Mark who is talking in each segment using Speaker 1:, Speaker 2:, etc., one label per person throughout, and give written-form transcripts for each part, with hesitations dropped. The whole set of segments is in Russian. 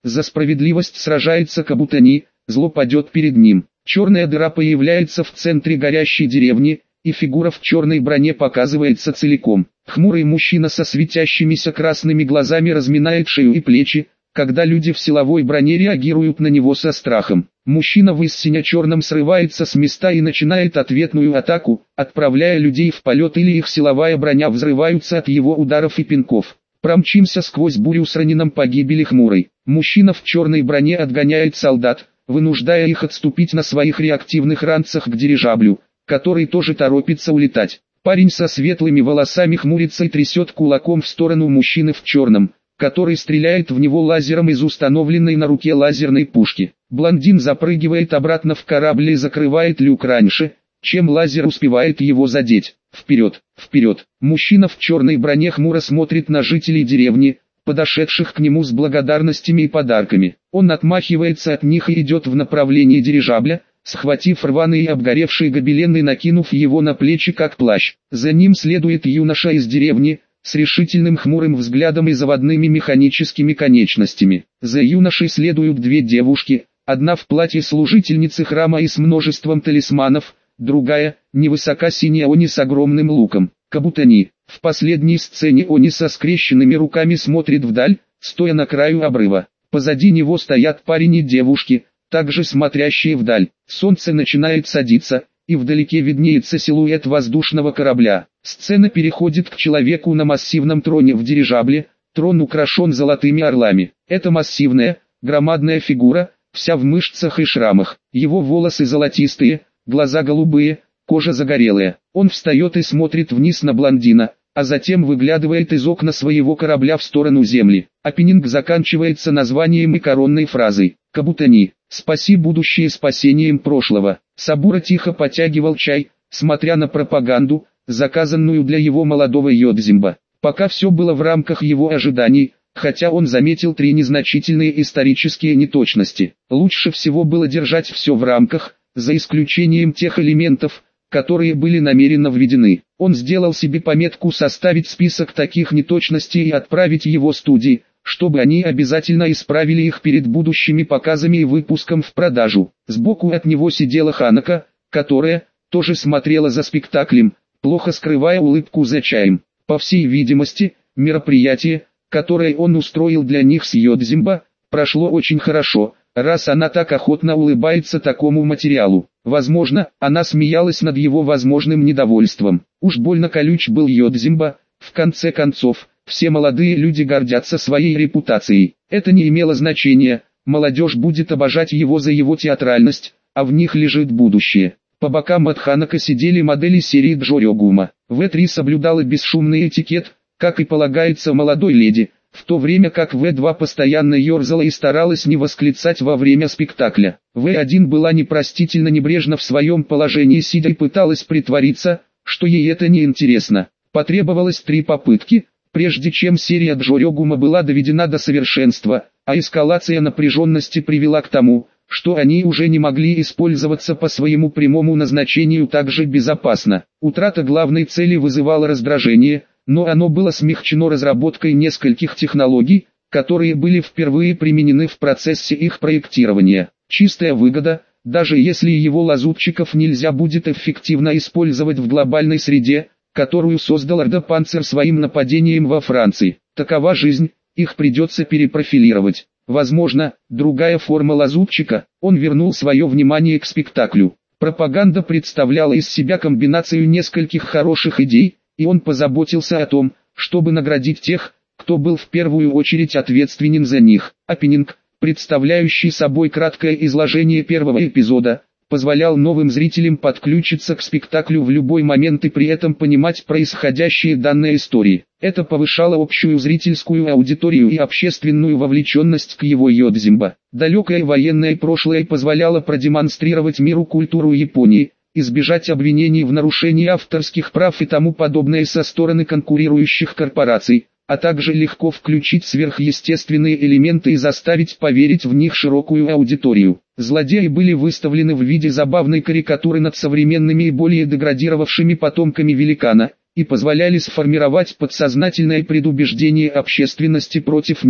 Speaker 1: За справедливость сражается Кабутани, зло падет перед ним. Черная дыра появляется в центре горящей деревни, и фигура в черной броне показывается целиком. Хмурый мужчина со светящимися красными глазами разминает шею и плечи, когда люди в силовой броне реагируют на него со страхом. Мужчина в сине-черном срывается с места и начинает ответную атаку, отправляя людей в полет, или их силовая броня взрываются от его ударов и пинков. Промчимся сквозь бурю с раненым погибели Хмурой. Мужчина в черной броне отгоняет солдат, вынуждая их отступить на своих реактивных ранцах к дирижаблю, который тоже торопится улетать. Парень со светлыми волосами хмурится и трясет кулаком в сторону мужчины в черном, который стреляет в него лазером из установленной на руке лазерной пушки. Блондин запрыгивает обратно в корабль и закрывает люк раньше, чем лазер успевает его задеть. Вперед, вперед! Мужчина в черной броне хмуро смотрит на жителей деревни, подошедших к нему с благодарностями и подарками. Он отмахивается от них и идет в направлении дирижабля, схватив рваный и обгоревший гобелен и накинув его на плечи как плащ. За ним следует юноша из деревни, с решительным хмурым взглядом и заводными механическими конечностями. За юношей следуют две девушки, одна в платье служительницы храма и с множеством талисманов, другая, невысока синяя Они с огромным луком. Кабутани. В последней сцене Они со скрещенными руками смотрит вдаль, стоя на краю обрыва. Позади него стоят парень и девушки, также смотрящие вдаль. Солнце начинает садиться, и вдалеке виднеется силуэт воздушного корабля. Сцена переходит к человеку на массивном троне в дирижабле. Трон украшен золотыми орлами. Это массивная, громадная фигура, вся в мышцах и шрамах. Его волосы золотистые, глаза голубые, кожа загорелая. Он встает и смотрит вниз на блондина, а затем выглядывает из окна своего корабля в сторону земли. Опенинг заканчивается названием и коронной фразой «Кабутани, спаси будущее спасением прошлого». Сабура тихо потягивал чай, смотря на пропаганду, заказанную для его молодого Йодзимба. Пока все было в рамках его ожиданий, хотя он заметил 3 незначительные исторические неточности. Лучше всего было держать все в рамках, за исключением тех элементов, которые были намеренно введены. Он сделал себе пометку составить список таких неточностей и отправить его студии, чтобы они обязательно исправили их перед будущими показами и выпуском в продажу. Сбоку от него сидела Ханако, которая тоже смотрела за спектаклем, плохо скрывая улыбку за чаем. По всей видимости, мероприятие, которое он устроил для них с Йодзимба, прошло очень хорошо, раз она так охотно улыбается такому материалу. Возможно, она смеялась над его возможным недовольством. Уж больно колюч был Йодзимба. В конце концов, все молодые люди гордятся своей репутацией. Это не имело значения, молодежь будет обожать его за его театральность, а в них лежит будущее. По бокам от Ханако сидели модели серии Джорёгума. В3 соблюдала бесшумный этикет, как и полагается молодой леди, в то время как В2 постоянно ерзала и старалась не восклицать во время спектакля. В1 была непростительно небрежна в своем положении сидя и пыталась притвориться, что ей это не интересно. Потребовалось 3 попытки, прежде чем серия Джорёгума была доведена до совершенства, а эскалация напряженности привела к тому, что они уже не могли использоваться по своему прямому назначению так же безопасно. Утрата главной цели вызывала раздражение, но оно было смягчено разработкой нескольких технологий, которые были впервые применены в процессе их проектирования. Чистая выгода, даже если его лазутчиков нельзя будет эффективно использовать в глобальной среде, которую создал Ордопанцер своим нападением во Франции. Такова жизнь, их придется перепрофилировать. Возможно, другая форма лазутчика. Он вернул свое внимание к спектаклю. Пропаганда представляла из себя комбинацию нескольких хороших идей, и он позаботился о том, чтобы наградить тех, кто был в первую очередь ответственен за них. Опенинг, представляющий собой краткое изложение первого эпизода, позволял новым зрителям подключиться к спектаклю в любой момент и при этом понимать происходящие данной истории. Это повышало общую зрительскую аудиторию и общественную вовлеченность к его Йодзимба. Далекое военное прошлое позволяло продемонстрировать миру культуру Японии, избежать обвинений в нарушении авторских прав и тому подобное со стороны конкурирующих корпораций, а также легко включить сверхъестественные элементы и заставить поверить в них широкую аудиторию. Злодеи были выставлены в виде забавной карикатуры над современными и более деградировавшими потомками великана, и позволяли сформировать подсознательное предубеждение общественности против них,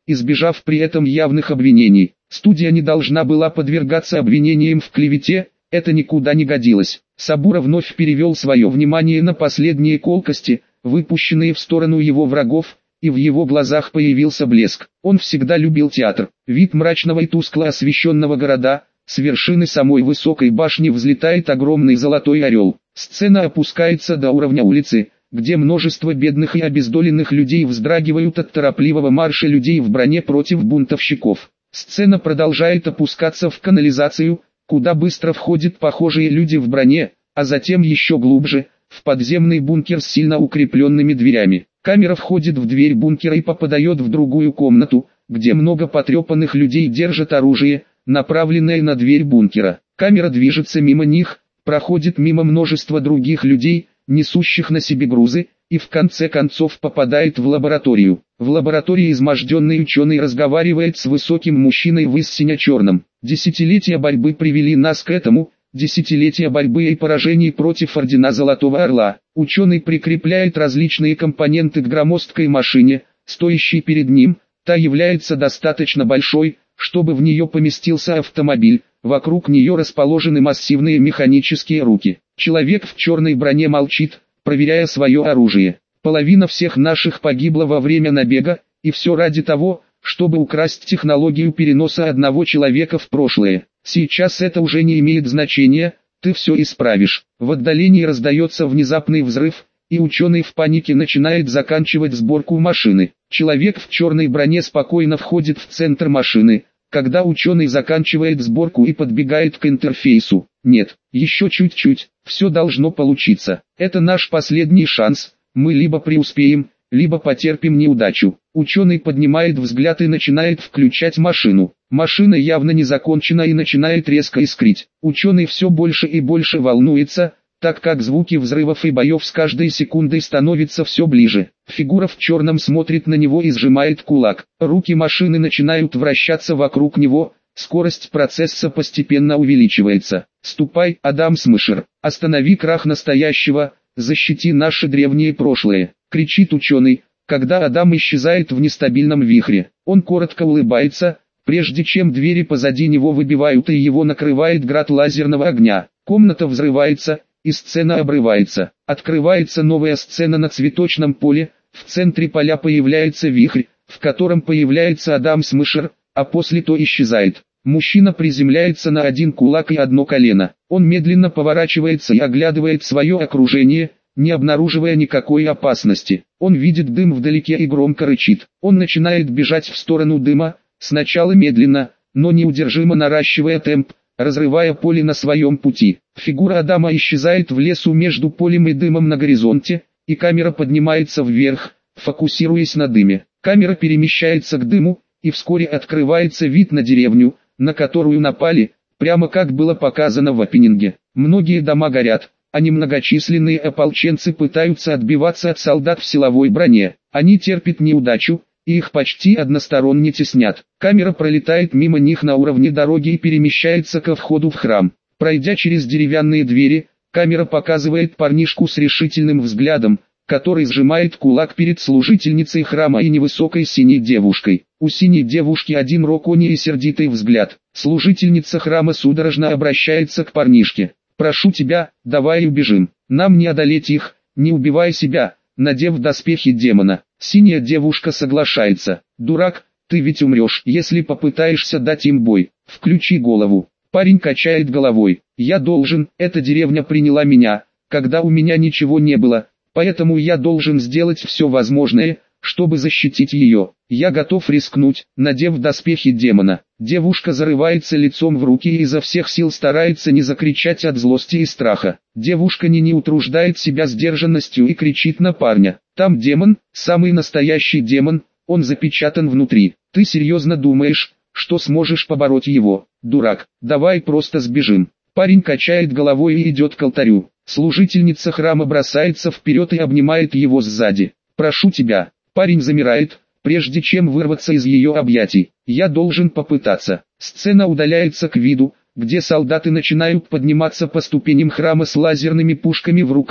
Speaker 1: избежав при этом явных обвинений. Студия не должна была подвергаться обвинениям в клевете, это никуда не годилось. Сабура вновь перевел свое внимание на последние колкости, выпущенные в сторону его врагов, и в его глазах появился блеск. Он всегда любил театр. Вид мрачного и тускло освещенного города, с вершины самой высокой башни взлетает огромный золотой орел. Сцена опускается до уровня улицы, где множество бедных и обездоленных людей вздрагивают от торопливого марша людей в броне против бунтовщиков. Сцена продолжает опускаться в канализацию, куда быстро входят похожие люди в броне, а затем еще глубже, в подземный бункер с сильно укрепленными дверями. Камера входит в дверь бункера и попадает в другую комнату, где много потрепанных людей держат оружие, направленное на дверь бункера. Камера движется мимо них, проходит мимо множества других людей, несущих на себе грузы, и в конце концов попадает в лабораторию. В лаборатории изможденный ученый разговаривает с высоким мужчиной в истинно-черном. Десятилетия борьбы привели нас к этому, десятилетия борьбы и поражений против Ордена Золотого Орла. Ученый прикрепляет различные компоненты к громоздкой машине, стоящей перед ним, та является достаточно большой, чтобы в нее поместился автомобиль, вокруг нее расположены массивные механические руки. Человек в черной броне молчит, проверяя свое оружие. Половина всех наших погибла во время набега, и все ради того, чтобы украсть технологию переноса одного человека в прошлое. Сейчас это уже не имеет значения, ты все исправишь. В отдалении раздается внезапный взрыв, и ученый в панике начинает заканчивать сборку машины. Человек в черной броне спокойно входит в центр машины, когда ученый заканчивает сборку и подбегает к интерфейсу. Нет, еще чуть-чуть, все должно получиться. Это наш последний шанс, мы либо преуспеем, либо потерпим неудачу. Ученый поднимает взгляд и начинает включать машину. Машина явно не закончена и начинает резко искрить. Ученый все больше и больше волнуется, так как звуки взрывов и боев с каждой секундой становятся все ближе. Фигура в черном смотрит на него и сжимает кулак. Руки машины начинают вращаться вокруг него, скорость процесса постепенно увеличивается. «Ступай, Адам Смешер, останови крах настоящего, защити наше древнее прошлое», — кричит ученый, когда Адам исчезает в нестабильном вихре. Он коротко улыбается, прежде чем двери позади него выбивают и его накрывает град лазерного огня. Комната взрывается, и сцена обрывается. Открывается новая сцена на цветочном поле, в центре поля появляется вихрь, в котором появляется Адам Смешер, а после то исчезает. Мужчина приземляется на один кулак и одно колено. Он медленно поворачивается и оглядывает свое окружение, не обнаруживая никакой опасности. Он видит дым вдалеке и громко рычит. Он начинает бежать в сторону дыма, сначала медленно, но неудержимо наращивая темп, разрывая поле на своем пути. Фигура Адама исчезает в лесу между полем и дымом на горизонте, и камера поднимается вверх, фокусируясь на дыме. Камера перемещается к дыму, и вскоре открывается вид на деревню, на которую напали, прямо как было показано в опенинге. Многие дома горят, а немногочисленные ополченцы пытаются отбиваться от солдат в силовой броне. Они терпят неудачу, и их почти односторонне теснят. Камера пролетает мимо них на уровне дороги и перемещается ко входу в храм. Пройдя через деревянные двери, камера показывает парнишку с решительным взглядом, который сжимает кулак перед служительницей храма и невысокой синей девушкой. У синей девушки один роконий и сердитый взгляд. Служительница храма судорожно обращается к парнишке. «Прошу тебя, давай убежим. Нам не одолеть их, не убивай себя», надев доспехи демона. Синяя девушка соглашается. «Дурак, ты ведь умрешь, если попытаешься дать им бой. Включи голову». Парень качает головой. «Я должен, эта деревня приняла меня, когда у меня ничего не было, поэтому я должен сделать все возможное, чтобы защитить ее. Я готов рискнуть», надев доспехи демона. Девушка зарывается лицом в руки и изо всех сил старается не закричать от злости и страха. Девушка не утруждает себя сдержанностью и кричит на парня. «Там демон, самый настоящий демон, он запечатан внутри. Ты серьезно думаешь, что сможешь побороть его? Дурак, давай просто сбежим». Парень качает головой и идет к алтарю. Служительница храма бросается вперед и обнимает его сзади. «Прошу тебя». Парень замирает, прежде чем вырваться из ее объятий. «Я должен попытаться». Сцена удаляется к виду, где солдаты начинают подниматься по ступеням храма с лазерными пушками в руках,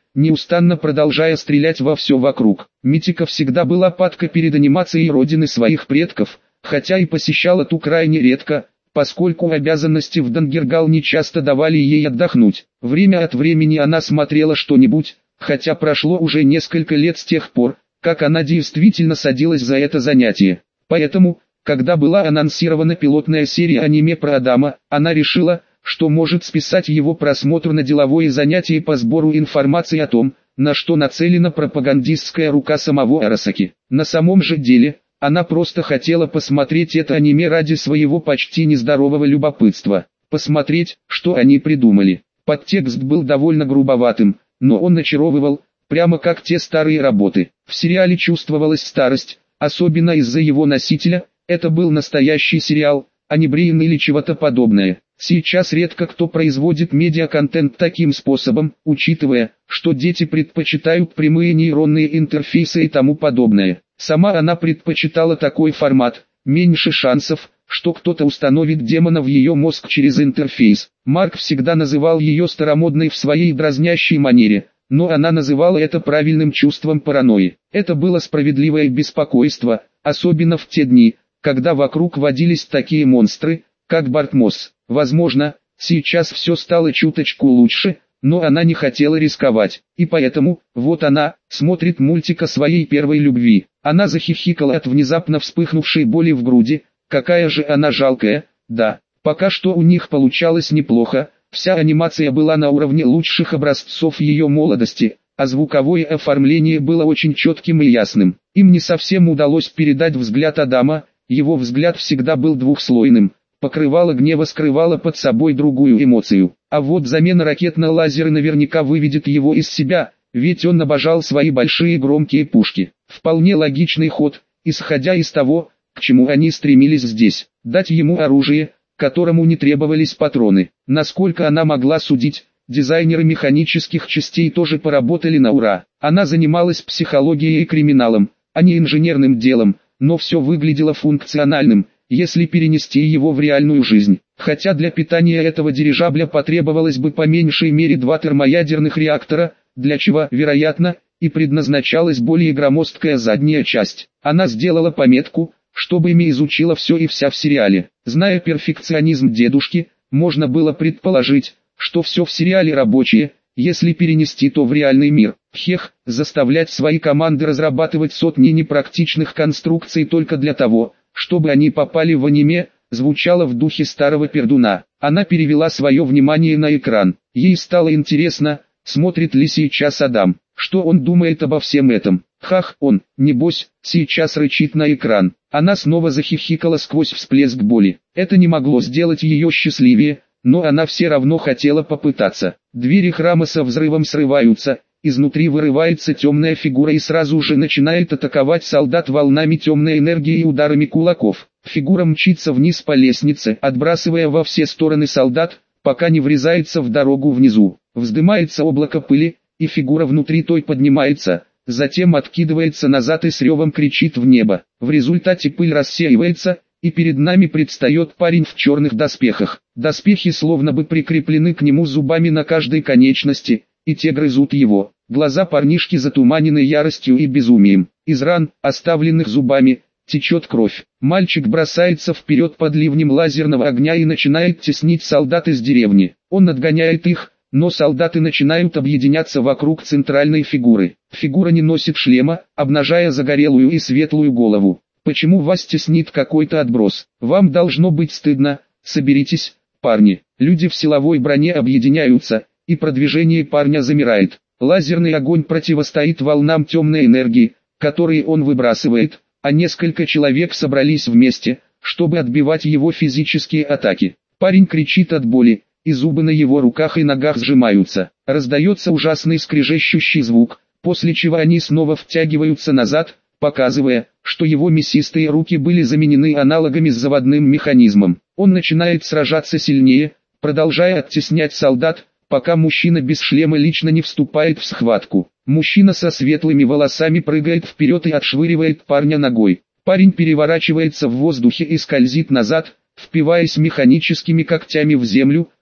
Speaker 1: неустанно продолжая стрелять во все вокруг. Митика всегда была падка перед анимацией родины своих предков, хотя и посещала ту крайне редко, поскольку обязанности в Дангергал не часто давали ей отдохнуть. Время от времени она смотрела что-нибудь, хотя прошло уже несколько лет с тех пор, как она действительно садилась за это занятие. Поэтому, когда была анонсирована пилотная серия аниме про Адама, она решила, что может списать его просмотр на деловое занятие по сбору информации о том, на что нацелена пропагандистская рука самого Арасаки. На самом же деле, она просто хотела посмотреть это аниме ради своего почти нездорового любопытства, посмотреть, что они придумали. Подтекст был довольно грубоватым, но он очаровывал, прямо как те старые работы. В сериале чувствовалась старость, особенно из-за его носителя. Это был настоящий сериал, а не Брейн или чего-то подобное. Сейчас редко кто производит медиаконтент таким способом, учитывая, что дети предпочитают прямые нейронные интерфейсы и тому подобное. Сама она предпочитала такой формат, меньше шансов, что кто-то установит демона в ее мозг через интерфейс. Марк всегда называл ее старомодной в своей дразнящей манере, но она называла это правильным чувством паранойи. Это было справедливое беспокойство, особенно в те дни, когда вокруг водились такие монстры, как Бартмос. Возможно, сейчас все стало чуточку лучше, но она не хотела рисковать, и поэтому, вот она, смотрит мультик о своей первой любви. Она захихикала от внезапно вспыхнувшей боли в груди. Какая же она жалкая, да, пока что у них получалось неплохо, вся анимация была на уровне лучших образцов ее молодости, а звуковое оформление было очень четким и ясным. Им не совсем удалось передать взгляд Адама, его взгляд всегда был двухслойным. Покрывало гнева скрывало под собой другую эмоцию. А вот замена ракет на лазеры наверняка выведет его из себя, ведь он обожал свои большие громкие пушки. Вполне логичный ход, исходя из того, к чему они стремились здесь. Дать ему оружие, которому не требовались патроны. Насколько она могла судить, дизайнеры механических частей тоже поработали на ура. Она занималась психологией и криминалом, а не инженерным делом, но все выглядело функциональным, если перенести его в реальную жизнь. Хотя для питания этого дирижабля потребовалось бы по меньшей мере 2 термоядерных реактора, для чего, вероятно, и предназначалась более громоздкая задняя часть. Она сделала пометку, чтобы ими изучила все и вся в сериале. Зная перфекционизм дедушки, можно было предположить, что все в сериале рабочее, если перенести то в реальный мир. Хех, заставлять свои команды разрабатывать сотни непрактичных конструкций только для того, чтобы они попали в аниме, звучало в духе старого пердуна. Она перевела свое внимание на экран. Ей стало интересно, смотрит ли сейчас Адам, что он думает обо всем этом. Хах, он, небось, сейчас рычит на экран. Она снова захихикала сквозь всплеск боли. Это не могло сделать ее счастливее, но она все равно хотела попытаться. Двери храма со взрывом срываются, изнутри вырывается темная фигура и сразу же начинает атаковать солдат волнами темной энергии и ударами кулаков. Фигура мчится вниз по лестнице, отбрасывая во все стороны солдат, пока не врезается в дорогу внизу. Вздымается облако пыли, и фигура внутри той поднимается, затем откидывается назад и с ревом кричит в небо. В результате пыль рассеивается, и перед нами предстает парень в черных доспехах. Доспехи словно бы прикреплены к нему зубами на каждой конечности, и те грызут его. Глаза парнишки затуманены яростью и безумием. Из ран, оставленных зубами, течет кровь. Мальчик бросается вперед под ливнем лазерного огня и начинает теснить солдат из деревни. Он отгоняет их, но солдаты начинают объединяться вокруг центральной фигуры. Фигура не носит шлема, обнажая загорелую и светлую голову. Почему вас теснит какой-то отброс? Вам должно быть стыдно. Соберитесь, парни. Люди в силовой броне объединяются, и продвижение парня замирает. Лазерный огонь противостоит волнам темной энергии, которые он выбрасывает, а несколько человек собрались вместе, чтобы отбивать его физические атаки. Парень кричит от боли, и зубы на его руках и ногах сжимаются. Раздается ужасный скрежещущий звук, после чего они снова втягиваются назад, показывая, что его мясистые руки были заменены аналогами с заводным механизмом. Он начинает сражаться сильнее, продолжая оттеснять солдат, пока мужчина без шлема лично не вступает в схватку. Мужчина со светлыми волосами прыгает вперед и отшвыривает парня ногой. Парень переворачивается в воздухе и скользит назад, впиваясь механическими когтями в землю,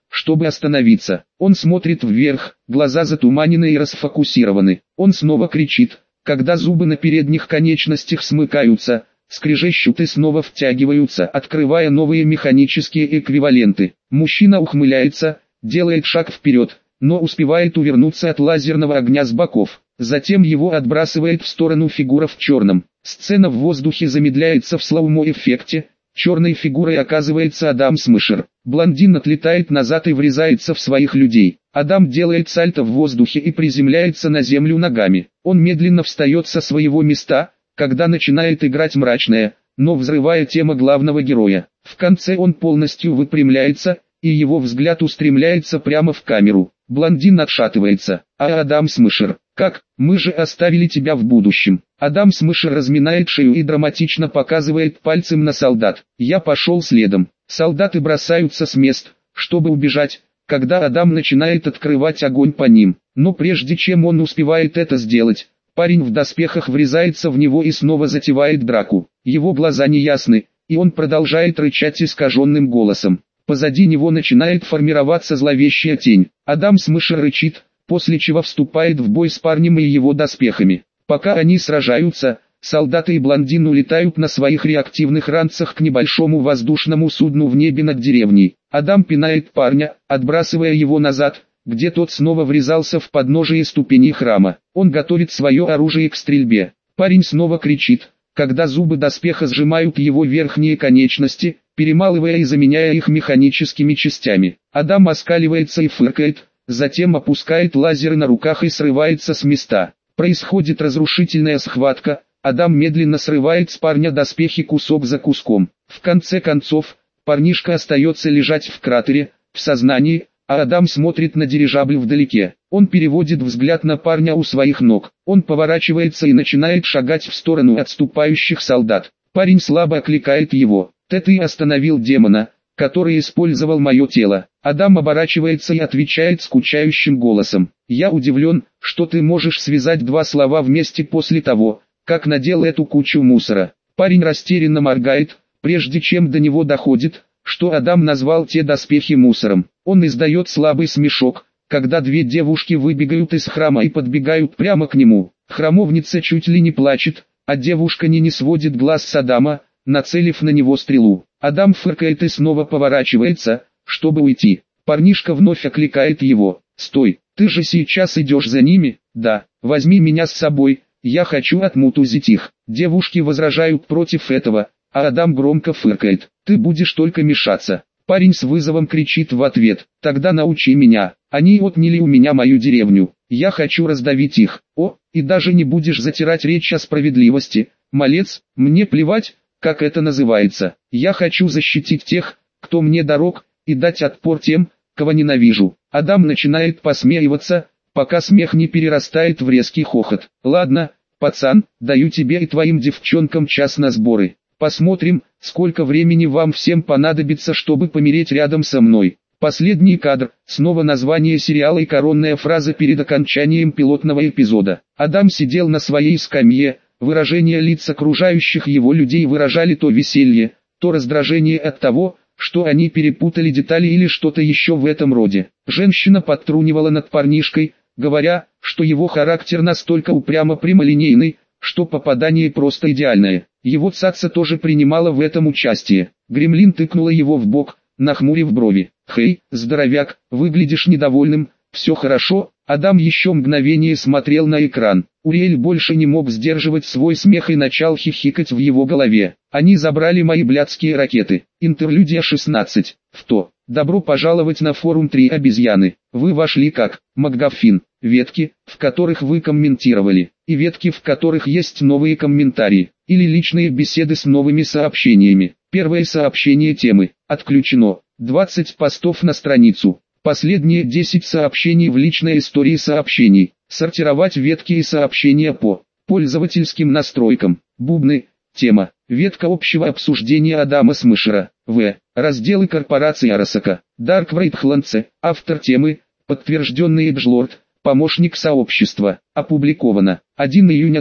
Speaker 1: чтобы остановиться. Он смотрит вверх, глаза затуманены и расфокусированы. Он снова кричит, когда зубы на передних конечностях смыкаются, скрежещут и снова втягиваются, открывая новые механические эквиваленты. Мужчина ухмыляется, делает шаг вперед, но успевает увернуться от лазерного огня с боков. Затем его отбрасывает в сторону фигура в черном. Сцена в воздухе замедляется в слоумо-эффекте. Черной фигурой оказывается Адам Смешер. Блондин отлетает назад и врезается в своих людей. Адам делает сальто в воздухе и приземляется на землю ногами. Он медленно встает со своего места, когда начинает играть мрачная, но взрывая тема главного героя. В конце он полностью выпрямляется, и его взгляд устремляется прямо в камеру. Блондин отшатывается. А Адам Смешер: «Как? Мы же оставили тебя в будущем». Адам Смешер разминает шею и драматично показывает пальцем на солдат. Я пошел следом. Солдаты бросаются с мест, чтобы убежать, когда Адам начинает открывать огонь по ним. Но прежде чем он успевает это сделать, парень в доспехах врезается в него и снова затевает драку. Его глаза неясны, и он продолжает рычать искаженным голосом. Позади него начинает формироваться зловещая тень. Адам Смешер рычит, после чего вступает в бой с парнем и его доспехами. Пока они сражаются, солдаты и блондин улетают на своих реактивных ранцах к небольшому воздушному судну в небе над деревней. Адам пинает парня, отбрасывая его назад, где тот снова врезался в подножие ступеней храма. Он готовит свое оружие к стрельбе. Парень снова кричит, когда зубы доспеха сжимают его верхние конечности, перемалывая и заменяя их механическими частями. Адам оскаливается и фыркает, затем опускает лазеры на руках и срывается с места. Происходит разрушительная схватка, Адам медленно срывает с парня доспехи кусок за куском. В конце концов, парнишка остается лежать в кратере, в сознании, а Адам смотрит на дирижабль вдалеке. Он переводит взгляд на парня у своих ног. Он поворачивается и начинает шагать в сторону отступающих солдат. Парень слабо окликает его: «Ты остановил демона, который использовал мое тело». Адам оборачивается и отвечает скучающим голосом: «Я удивлен, что ты можешь связать два слова вместе после того, как надел эту кучу мусора». Парень растерянно моргает, прежде чем до него доходит, что Адам назвал те доспехи мусором. Он издает слабый смешок, когда две девушки выбегают из храма и подбегают прямо к нему. Храмовница чуть ли не плачет, а девушка не сводит глаз с Адама, нацелив на него стрелу. Адам фыркает и снова поворачивается, чтобы уйти. Парнишка вновь окликает его: «Стой, ты же сейчас идешь за ними?» «Да, возьми меня с собой, я хочу отмутузить их». Девушки возражают против этого, а Адам громко фыркает: «Ты будешь только мешаться». Парень с вызовом кричит в ответ: «Тогда научи меня, они отняли у меня мою деревню, я хочу раздавить их». «О, и даже не будешь затирать речь о справедливости, малец, мне плевать, как это называется. Я хочу защитить тех, кто мне дорог, и дать отпор тем, кого ненавижу». Адам начинает посмеиваться, пока смех не перерастает в резкий хохот. «Ладно, пацан, даю тебе и твоим девчонкам час на сборы. Посмотрим, сколько времени вам всем понадобится, чтобы помереть рядом со мной». Последний кадр, снова название сериала и коронная фраза перед окончанием пилотного эпизода. Адам сидел на своей скамье, выражения лиц окружающих его людей выражали то веселье, то раздражение от того, что они перепутали детали или что-то еще в этом роде. Женщина подтрунивала над парнишкой, говоря, что его характер настолько упрямо прямолинейный, что попадание просто идеальное. Его цаца тоже принимала в этом участие. Гремлин тыкнула его в бок, нахмурив брови. «Хей, здоровяк, выглядишь недовольным, все хорошо?» Адам еще мгновение смотрел на экран. Уриэль больше не мог сдерживать свой смех и начал хихикать в его голове. «Они забрали мои блядские ракеты». Интерлюдия 16. Добро пожаловать на форум 3 обезьяны. Вы вошли как МакГаффин. Ветки, в которых вы комментировали, и ветки, в которых есть новые комментарии, или личные беседы с новыми сообщениями. Первое сообщение темы отключено. 20 постов на страницу. Последние 10 сообщений в личной истории сообщений. Сортировать ветки и сообщения по пользовательским настройкам. Бубны. Тема. Ветка общего обсуждения Адама Смешера. Разделы корпорации Арасака. Даркврейд Хланце. Автор темы. Подтвержденный Эджлорд. Помощник сообщества. Опубликовано. 1 июня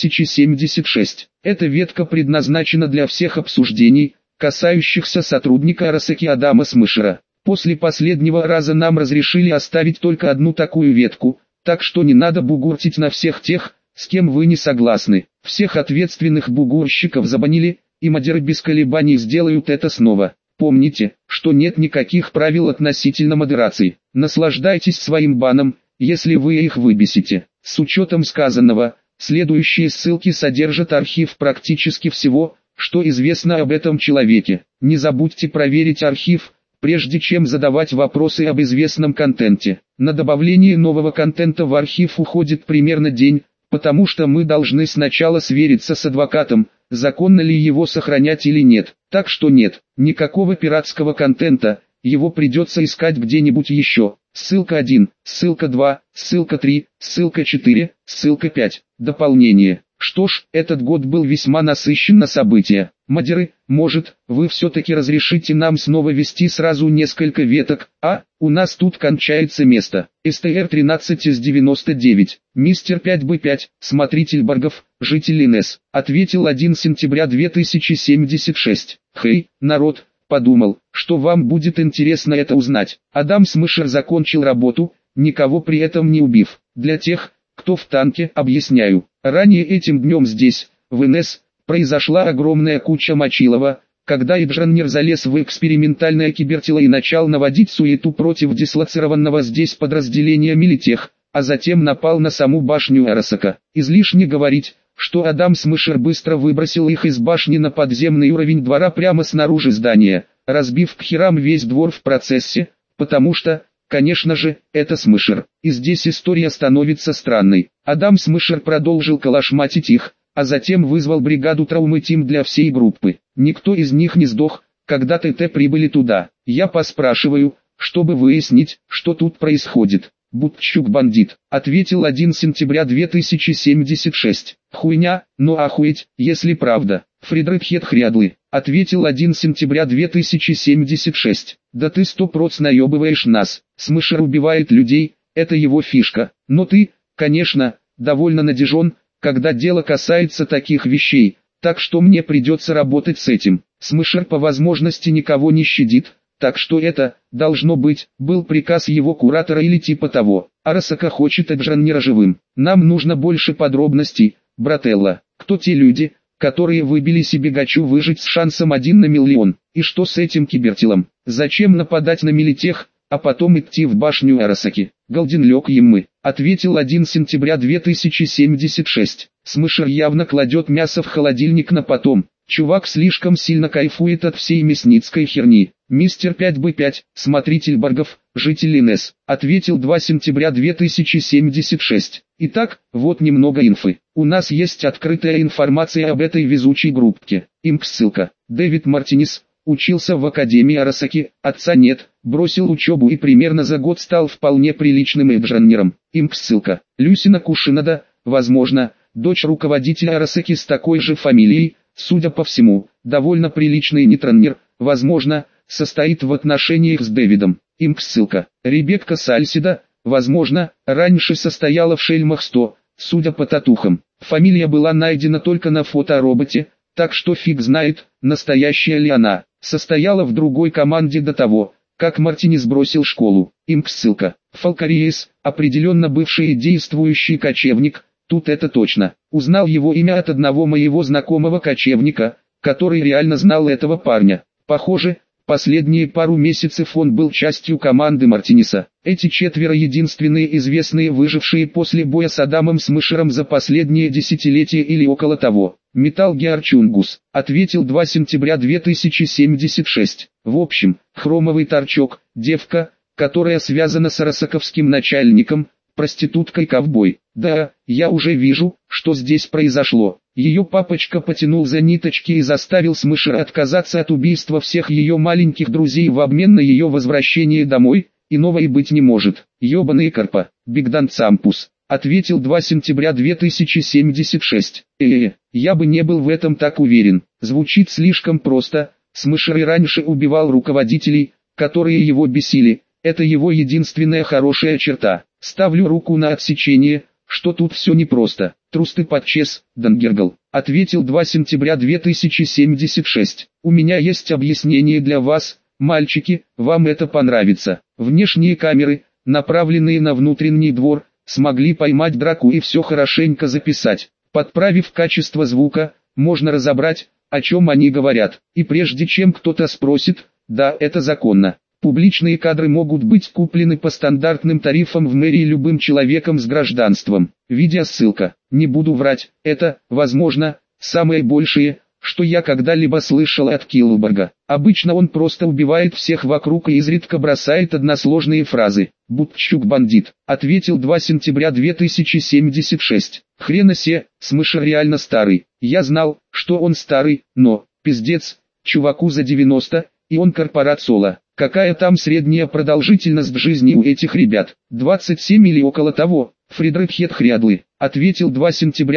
Speaker 1: 2076. Эта ветка предназначена для всех обсуждений, касающихся сотрудника Арасаки Адама Смешера. После последнего раза нам разрешили оставить только одну такую ветку, так что не надо бугуртить на всех тех, с кем вы не согласны. Всех ответственных бугурщиков забанили, и модеры без колебаний сделают это снова. Помните, что нет никаких правил относительно модерации. Наслаждайтесь своим баном, если вы их выбесите. С учетом сказанного, следующие ссылки содержат архив практически всего, что известно об этом человеке. Не забудьте проверить архив, прежде чем задавать вопросы об известном контенте. На добавление нового контента в архив уходит примерно день, потому что мы должны сначала свериться с адвокатом, законно ли его сохранять или нет. Так что нет, никакого пиратского контента, его придется искать где-нибудь еще. Ссылка 1, ссылка 2, ссылка 3, ссылка 4, ссылка 5. Дополнение. Что ж, этот год был весьма насыщен на события. Модеры, может, вы все-таки разрешите нам снова вести сразу несколько веток, у нас тут кончается место. СТР-13 из 99. Мистер 5Б5, смотритель Баргов, житель Инес, ответил 1 сентября 2076. Хей, народ, подумал, что вам будет интересно это узнать. Адам Смышер закончил работу, никого при этом не убив. Для тех, кто в танке, объясняю. Ранее этим днем здесь, в Инес, произошла огромная куча мочилова, когда Эджаннер залез в экспериментальное кибертело и начал наводить суету против дислоцированного здесь подразделения Милитех, а затем напал на саму башню Арасака. Излишне говорить, что Адам Смышер быстро выбросил их из башни на подземный уровень двора прямо снаружи здания, разбив к херам весь двор в процессе, потому что, конечно же, это Смышер. И здесь история становится странной. Адам Смышер продолжил калашматить их, а затем вызвал бригаду Траумы-Тим для всей группы. Никто из них не сдох, когда ТТ прибыли туда. Я поспрашиваю, чтобы выяснить, что тут происходит. Бутчук-бандит, ответил 1 сентября 2076. Хуйня, но охуеть, если правда. Фридрихет Хрядлы, ответил 1 сентября 2076. Да ты 100% наебываешь нас. Смышер убивает людей, это его фишка. Но ты, конечно, довольно надежен, когда дело касается таких вещей, так что мне придется работать с этим. Смышер по возможности никого не щадит, так что это, должно быть, был приказ его куратора или типа того. Арасака хочет Эджаннера живым. Нам нужно больше подробностей, брателла. Кто те люди, которые выбили себе гачу выжить с шансом 1 на миллион? И что с этим кибертелом? Зачем нападать на Милитех, а потом идти в башню Арасаки? Голденлёк Еммы, ответил 1 сентября 2076. Смышер явно кладет мясо в холодильник на потом. Чувак слишком сильно кайфует от всей мясницкой херни. Мистер 5Б5, смотритель Баргов, житель Инес, ответил 2 сентября 2076. Итак, вот немного инфы. У нас есть открытая информация об этой везучей группке. Ссылка. Дэвид Мартинес учился в Академии Арасаки, отца нет, бросил учебу и примерно за год стал вполне приличным эджаннером. Ссылка. Люсина Кушинада, возможно, дочь руководителя Арасаки с такой же фамилией, судя по всему, довольно приличный нейтронер, возможно, состоит в отношениях с Дэвидом. Ссылка. Ребекка Сальсида, возможно, раньше состояла в Шельмах 100, судя по татухам. Фамилия была найдена только на фотороботе, так что фиг знает, настоящая ли она. Состояла в другой команде до того, как Мартинес бросил школу. Ссылка. Фалкариес, определенно бывший и действующий кочевник, тут это точно. Узнал его имя от одного моего знакомого кочевника, который реально знал этого парня. Похоже, последние пару месяцев он был частью команды Мартинеса. Эти четверо единственные известные выжившие после боя с Адамом Смышером за последние десятилетия или около того. Металл Геар Чунгус, ответил 2 сентября 2076. В общем, хромовый торчок, девка, которая связана с арасаковским начальником, проституткой-ковбой. Да, я уже вижу, что здесь произошло. Ее папочка потянул за ниточки и заставил Смышера отказаться от убийства всех ее маленьких друзей в обмен на ее возвращение домой, иного и быть не может. Ёбаный Карпа, Бигдан Цампус, ответил 2 сентября 2076. Я бы не был в этом так уверен. Звучит слишком просто. Смышер и раньше убивал руководителей, которые его бесили. Это его единственная хорошая черта. Ставлю руку на отсечение, что тут все непросто. Трусты подчес, Дангергал, ответил 2 сентября 2076. У меня есть объяснение для вас, Мальчики, вам это понравится. Внешние камеры, направленные на внутренний двор, смогли поймать драку и все хорошенько записать. Подправив качество звука, можно разобрать, о чем они говорят. И прежде чем кто-то спросит, да, это законно. Публичные кадры могут быть куплены по стандартным тарифам в мэрии любым человеком с гражданством. Видеоссылка. Не буду врать, это, возможно, самое большее, что я когда-либо слышал от Киллберга. Обычно он просто убивает всех вокруг и изредка бросает односложные фразы. «Бутчук бандит», ответил 2 сентября 2076. Хрена се, Смышер реально старый. Я знал, что он старый, но, пиздец, чуваку за 90, и он корпорат Соло. Какая там средняя продолжительность жизни у этих ребят? 27 или около того? Фридрих Хетхрядлы, ответил 2 сентября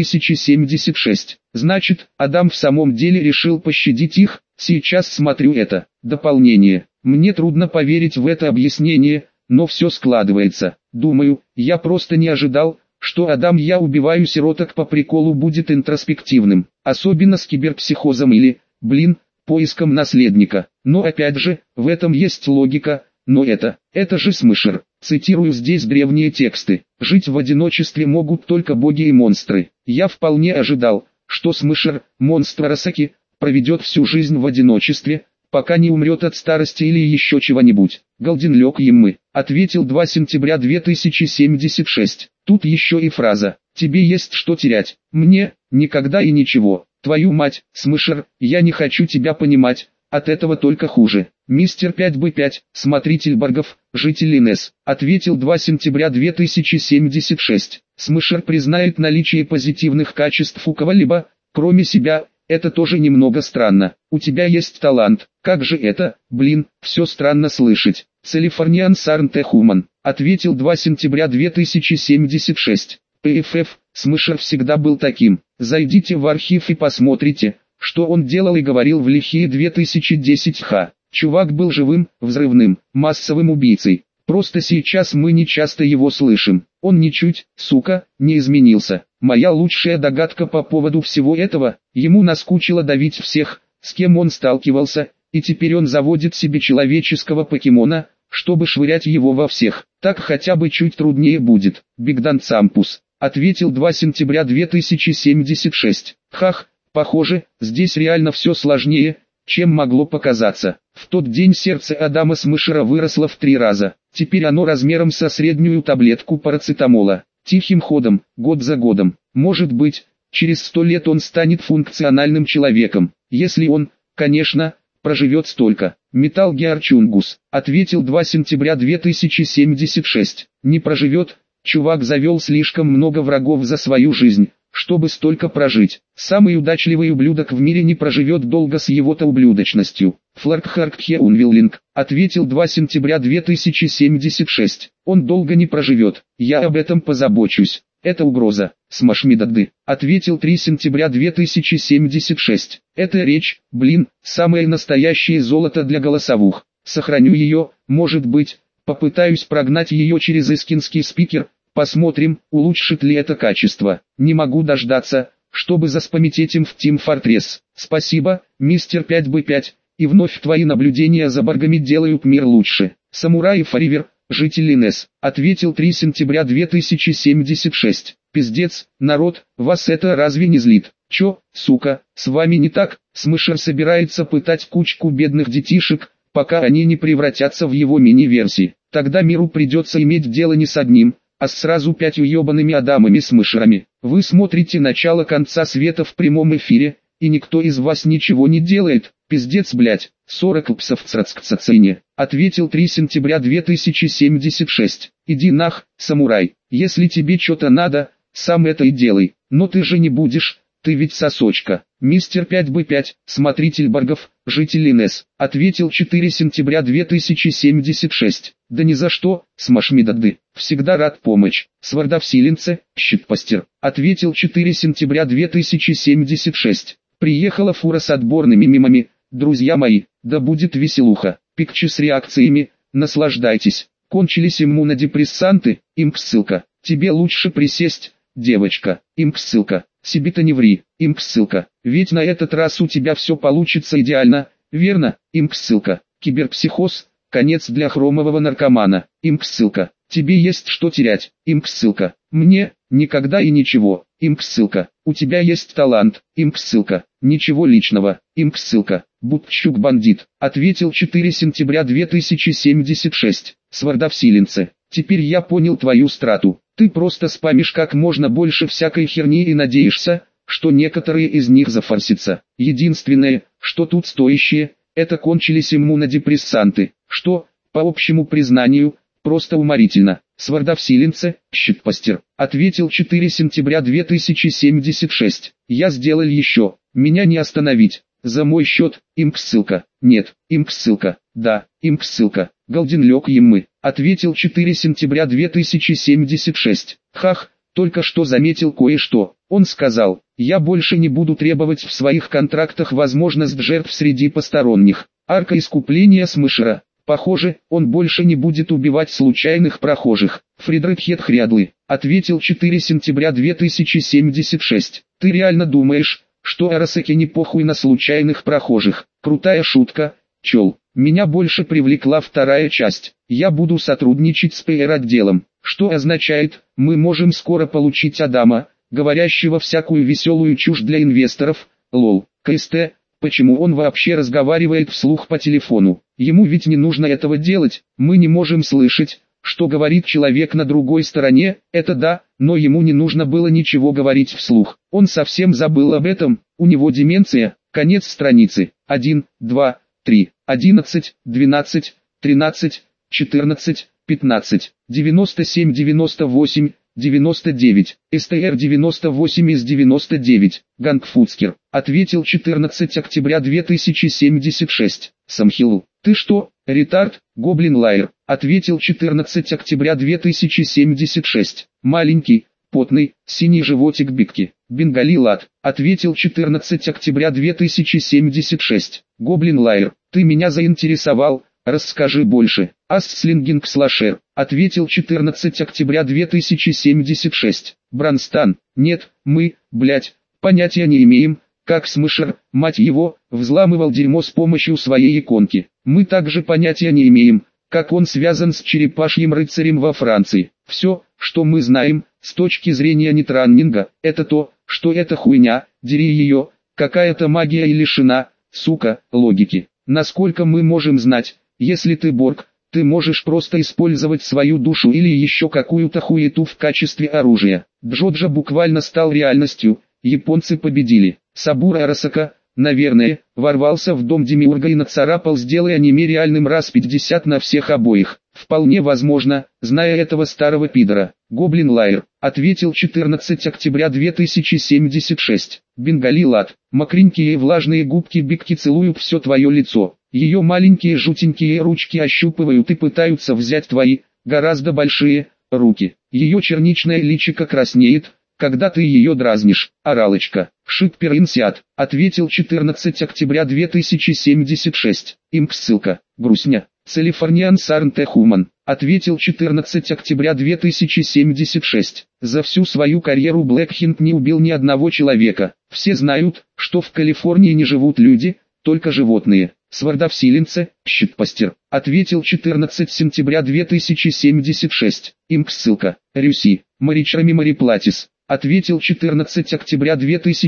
Speaker 1: 2076. Значит, Адам в самом деле решил пощадить их, сейчас смотрю это. Дополнение. Мне трудно поверить в это объяснение, но все складывается. Думаю, я просто не ожидал, что Адам «я убиваю сироток по приколу» будет интроспективным. Особенно с киберпсихозом или, поиском наследника. Но опять же, в этом есть логика, но это же Смышер. Цитирую здесь древние тексты. Жить в одиночестве могут только боги и монстры. Я вполне ожидал, что Смышер, монстр Арасаки, проведет всю жизнь в одиночестве, пока не умрет от старости или еще чего-нибудь. Голденлёк Йиммы, ответил 2 сентября 2076. Тут еще и фраза «Тебе есть что терять, мне, никогда и ничего». Твою мать, Смышер, я не хочу тебя понимать, от этого только хуже. Мистер 5Б5, смотритель Баргов, житель Инес, ответил 2 сентября 2076. Смышер признает наличие позитивных качеств у кого-либо, кроме себя, это тоже немного странно. У тебя есть талант, как же это, все странно слышать. Californian Sarnte Human, ответил 2 сентября 2076. ПФФ, Смышер всегда был таким. Зайдите в архив и посмотрите, что он делал и говорил в лихие 2010 х. Чувак был живым, взрывным, массовым убийцей. Просто сейчас мы не часто его слышим. Он ничуть, сука, не изменился. Моя лучшая догадка по поводу всего этого, ему наскучило давить всех, с кем он сталкивался, и теперь он заводит себе человеческого покемона, чтобы швырять его во всех. Так хотя бы чуть труднее будет. Бигдан Цампус, ответил 2 сентября 2076. Хах, похоже, здесь реально все сложнее, чем могло показаться. В тот день сердце Адама Смышера выросло в 3 раза. Теперь оно размером со среднюю таблетку парацетамола. Тихим ходом, год за годом. Может быть, через 100 лет он станет функциональным человеком. Если он, конечно, проживет столько. Металл Геар Чунгус, ответил 2 сентября 2076. Не проживет, чувак завел слишком много врагов за свою жизнь, чтобы столько прожить. Самый удачливый ублюдок в мире не проживет долго с его-то ублюдочностью. Фларкхаркхе Унвиллинг, ответил 2 сентября 2076. Он долго не проживет, я об этом позабочусь. Это угроза. Смашмидады, ответил 3 сентября 2076. Это речь, самое настоящее золото для голосовых. Сохраню ее, может быть, попытаюсь прогнать ее через искинский спикер. Посмотрим, улучшит ли это качество. Не могу дождаться, чтобы заспамить этим в Team Fortress. Спасибо, мистер 5Б5, и вновь твои наблюдения за баргами делают мир лучше. Самурай Фаривер, житель Инес, ответил 3 сентября 2076. Пиздец, народ, вас это разве не злит? Чё, сука, с вами не так? Смышер собирается пытать кучку бедных детишек, пока они не превратятся в его мини-версии. Тогда миру придется иметь дело не с одним, а сразу 5 уебанными Адамами Смышерами. Вы смотрите начало конца света в прямом эфире, и никто из вас ничего не делает. Пиздец, блять. 40 псов в цацкцацейне, ответил 3 сентября 2076. Иди нах, самурай, если тебе что-то надо, сам это и делай, но ты же не будешь, ты ведь сосочка. Мистер 5Б5, смотритель Баргов, житель Инес, ответил 4 сентября 2076. Да ни за что, Смашмидады, всегда рад помочь. Свардовсиленце, щитпостер, ответил 4 сентября 2076. Приехала фура с отборными мемами, друзья мои, да будет веселуха. Пикчи с реакциями, наслаждайтесь. Кончились иммунодепрессанты, ссылка. Тебе лучше присесть, девочка, ссылка. Себе-то не ври, ссылка. Ведь на этот раз у тебя все получится идеально, верно, ссылка. Киберпсихоз, конец для хромового наркомана. Ссылка. Тебе есть что терять. Ссылка. Мне, никогда и ничего. Ссылка. У тебя есть талант. Ссылка. Ничего личного. Ссылка. Бутчук бандит. Ответил 4 сентября 2076. Свардовсиленце. Теперь я понял твою страту. Ты просто спамишь как можно больше всякой херни и надеешься, что некоторые из них зафорсятся. Единственное, что тут стоящее, это кончились иммунодепрессанты, что, по общему признанию, просто уморительно. Свардовсиленце, щитпостер, ответил 4 сентября 2076. Я сделал еще, меня не остановить. За мой счет, ссылка. Нет, ссылка. Да, ссылка. Голденлёк Еммы, ответил 4 сентября 2076. Хах, только что заметил кое-что. Он сказал, я больше не буду требовать в своих контрактах возможность жертв среди посторонних. Арка искупления Смышера. Похоже, он больше не будет убивать случайных прохожих. Фридрих Хрядлы, ответил 4 сентября 2076. Ты реально думаешь, что Арасаке не похуй на случайных прохожих? Крутая шутка, чел. Меня больше привлекла вторая часть. Я буду сотрудничать с PR-отделом, что означает, мы можем скоро получить Адама, говорящего всякую веселую чушь для инвесторов, лол. КСТ, почему он вообще разговаривает вслух по телефону? Ему ведь не нужно этого делать, мы не можем слышать, что говорит человек на другой стороне, это да, но ему не нужно было ничего говорить вслух. Он совсем забыл об этом, у него деменция, конец страницы. 1, 2, 3, 11, 12, 13, 14, 15, 97, 98, 99, СТР 98 из 99, Гангфуцкер, ответил 14 октября 2076, Самхилу, ты что, ретард, Гоблин Лайер, ответил 14 октября 2076, маленький, потный, синий животик Бикки, Бенгали Лад, ответил 14 октября 2076, Гоблин Лайер, ты меня заинтересовал, расскажи больше. Асслингинг Слашер, ответил 14 октября 2076. Бранстан, нет, мы, блять, понятия не имеем, как Смышер, мать его, взламывал дерьмо с помощью своей иконки. Мы также понятия не имеем, как он связан с черепашьим рыцарем во Франции. Все, что мы знаем, с точки зрения нетраннинга, это то, что эта хуйня, дери ее, какая-то магия и лишена, сука, логики. Насколько мы можем знать, если ты Борг, ты можешь просто использовать свою душу или еще какую-то хуету в качестве оружия. Джоджа буквально стал реальностью, японцы победили. Сабура Арасака, наверное, ворвался в дом Демиурга и нацарапал «Сделай аниме реальным» раз 50 на всех обоих. Вполне возможно, зная этого старого пидора. Гоблин Лайер, ответил 14 октября 2076. Бенгали Лад, мокренькие и влажные губки Бикки целуют все твое лицо. Ее маленькие жутенькие ручки ощупывают и пытаются взять твои, гораздо большие, руки. Ее черничное личико краснеет, когда ты ее дразнишь. Оралочка, Шипперинсиат, ответил 14 октября 2076. Ссылка, грустня. Californian Sarnte Human, ответил 14 октября 2076. За всю свою карьеру Блэкхинт не убил ни одного человека. Все знают, что в Калифорнии не живут люди, только животные. Свардовсиленце, щитпостер, ответил 14 сентября 2076. Ссылка, Рюси, Маричрами Мариплатис, ответил 14 октября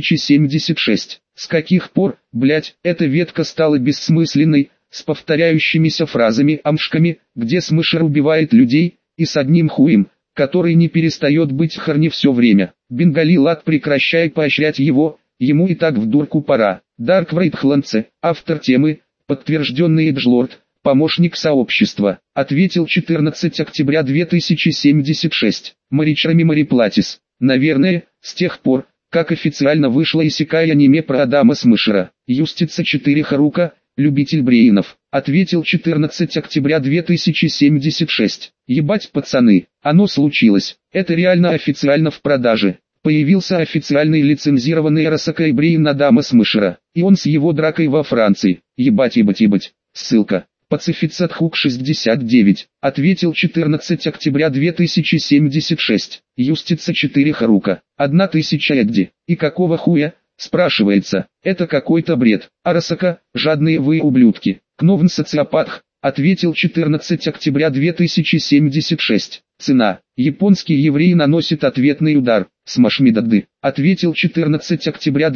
Speaker 1: 2076. С каких пор, блять, эта ветка стала бессмысленной, с повторяющимися фразами-амшками, где Смышер убивает людей, и с одним хуем, который не перестает быть хорни все время. Бенгали Лад, прекращай поощрять его, ему и так в дурку пора. Даркврейд Хланце, автор темы, подтвержденный Эджлорд, помощник сообщества, ответил 14 октября 2076. Маричрами Мариплатис, наверное, с тех пор, как официально вышло исекай аниме про Адама Смышера. Юстица 4 Харука, любитель Брейнов, ответил 14 октября 2076. Ебать пацаны, оно случилось, это реально официально в продаже. Появился официальный лицензированный Арасака Брейн Адама Смышера, и он с его дракой во Франции. Ебать. Ссылка. Пацифицатхук 69, ответил 14 октября 2076. Юстица 4 Харука, 1000 Эдди. И какого хуя? Спрашивается, это какой-то бред. Арасака, жадные вы ублюдки. Кновн социопат, ответил 14 октября 2076. Цена. Японский еврей наносит ответный удар. Смашмидады, ответил 14 октября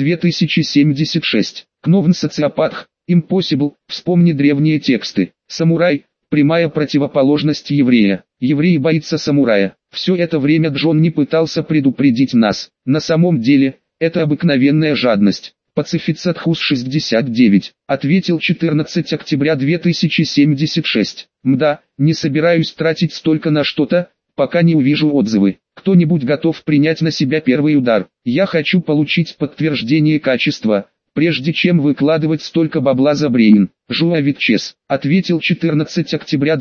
Speaker 1: 2076. Кновн социопат, impossible, вспомни древние тексты. Самурай, прямая противоположность еврея. Еврей боится самурая. Все это время Джон не пытался предупредить нас. На самом деле, это обыкновенная жадность. Пацифицатхус 69, ответил 14 октября 2076. Мда, не собираюсь тратить столько на что-то, пока не увижу отзывы. Кто-нибудь готов принять на себя первый удар? Я хочу получить подтверждение качества, прежде чем выкладывать столько бабла за Брейн. Жуавитчес, ответил 14 октября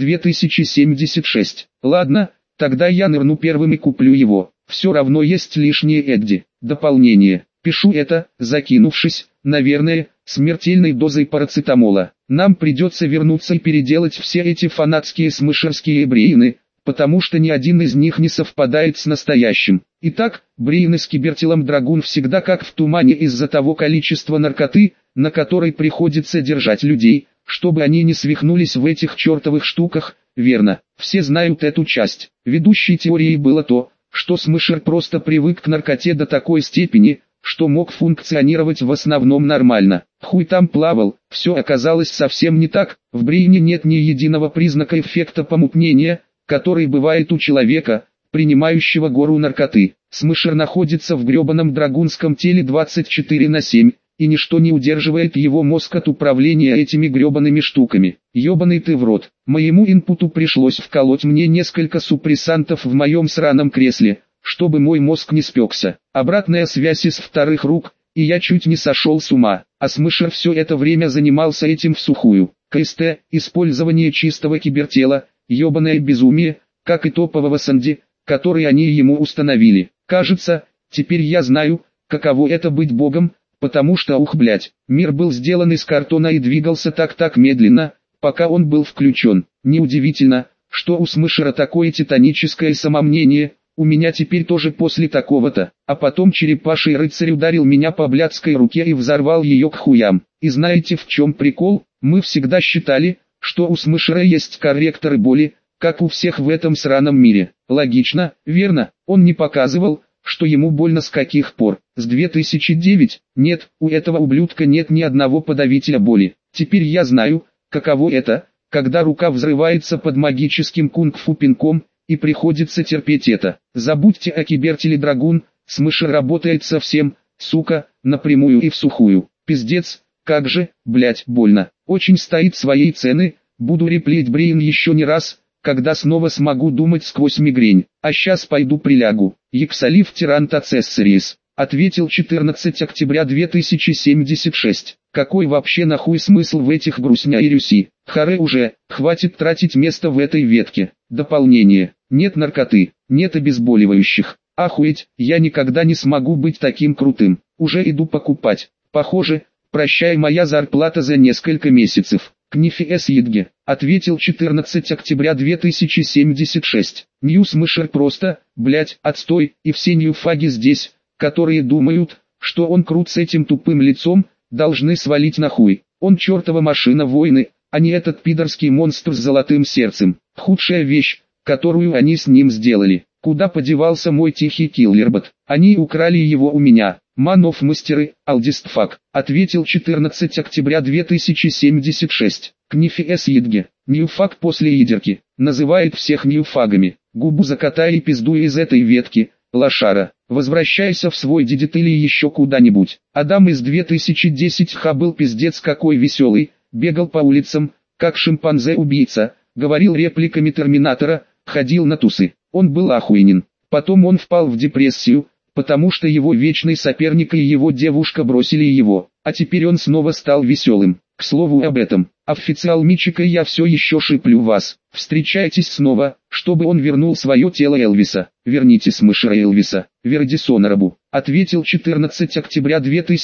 Speaker 1: 2076. Ладно, тогда я нырну первым и куплю его. Все равно есть лишние Эдди. Дополнение. Пишу это, закинувшись, наверное, смертельной дозой парацетамола. Нам придется вернуться и переделать все эти фанатские смышерские брейны, потому что ни один из них не совпадает с настоящим. Итак, брейны с кибертелом Драгун всегда как в тумане из-за того количества наркоты, на которой приходится держать людей, чтобы они не свихнулись в этих чертовых штуках, верно. Все знают эту часть. Ведущей теорией было то, что смышер просто привык к наркоте до такой степени, что мог функционировать в основном нормально. Хуй там плавал, все оказалось совсем не так, в брейне нет ни единого признака эффекта помутнения, который бывает у человека, принимающего гору наркоты. Смышер находится в гребаном драгунском теле 24/7, и ничто не удерживает его мозг от управления этими гребаными штуками. Ёбаный ты в рот. Моему инпуту пришлось вколоть мне несколько супрессантов в моем сраном кресле, чтобы мой мозг не спекся. Обратная связь из вторых рук, и я чуть не сошел с ума. А Смышер все это время занимался этим всухую. КСТ, использование чистого кибертела, ёбаное безумие, как и топового Санди, который они ему установили. Кажется, теперь я знаю, каково это быть богом, потому что мир был сделан из картона и двигался так медленно, пока он был включен. Неудивительно, что у Смышера такое титаническое самомнение. У меня теперь тоже после такого-то. А потом черепаший рыцарь ударил меня по блядской руке и взорвал ее к хуям. И знаете в чем прикол? Мы всегда считали, что у Смышера есть корректоры боли, как у всех в этом сраном мире. Логично, верно? Он не показывал, что ему больно с каких пор. С 2009? Нет, у этого ублюдка нет ни одного подавителя боли. Теперь я знаю, каково это, когда рука взрывается под магическим кунг-фу пинком, и приходится терпеть это. Забудьте о кибертеле Драгун, Смышер работает совсем, сука, напрямую и всухую. Пиздец, как же, блять, больно. Очень стоит своей цены, буду реплеить Брейн еще не раз, когда снова смогу думать сквозь мигрень. А щас пойду прилягу. Ексалив Тирант Ацессорис, ответил 14 октября 2076. Какой вообще нахуй смысл в этих грустня и рюси? Харе уже, хватит тратить место в этой ветке. Дополнение. Нет наркоты, нет обезболивающих. Охуеть, я никогда не смогу быть таким крутым. Уже иду покупать. Похоже, прощай моя зарплата за несколько месяцев. Книфи С. Едге, ответил 14 октября 2076. Ньюс Мышер просто, блять, отстой, и все ньюфаги здесь, которые думают, что он крут с этим тупым лицом, должны свалить нахуй. Он чертова машина войны, а не этот пидорский монстр с золотым сердцем. Худшая вещь, которую они с ним сделали. Куда подевался мой тихий киллербот? Они украли его у меня. Манов мастеры, алдистфак, ответил 14 октября 2076. Книфи С. Едге, ньюфаг после ядерки, называет всех ньюфагами. Губу закатай и пиздуй из этой ветки, лошара. Возвращайся в свой дидит или еще куда-нибудь. Адам из 2010 был пиздец какой веселый, бегал по улицам, как шимпанзе-убийца, говорил репликами Терминатора, ходил на тусы. Он был охуенен. Потом он впал в депрессию, потому что его вечный соперник и его девушка бросили его. А теперь он снова стал веселым. К слову об этом, официал Мичика, я все еще шиплю вас. Встречайтесь снова, чтобы он вернул свое тело Элвиса. Верните Смышера Элвиса, Вердисонарабу, ответил 14 октября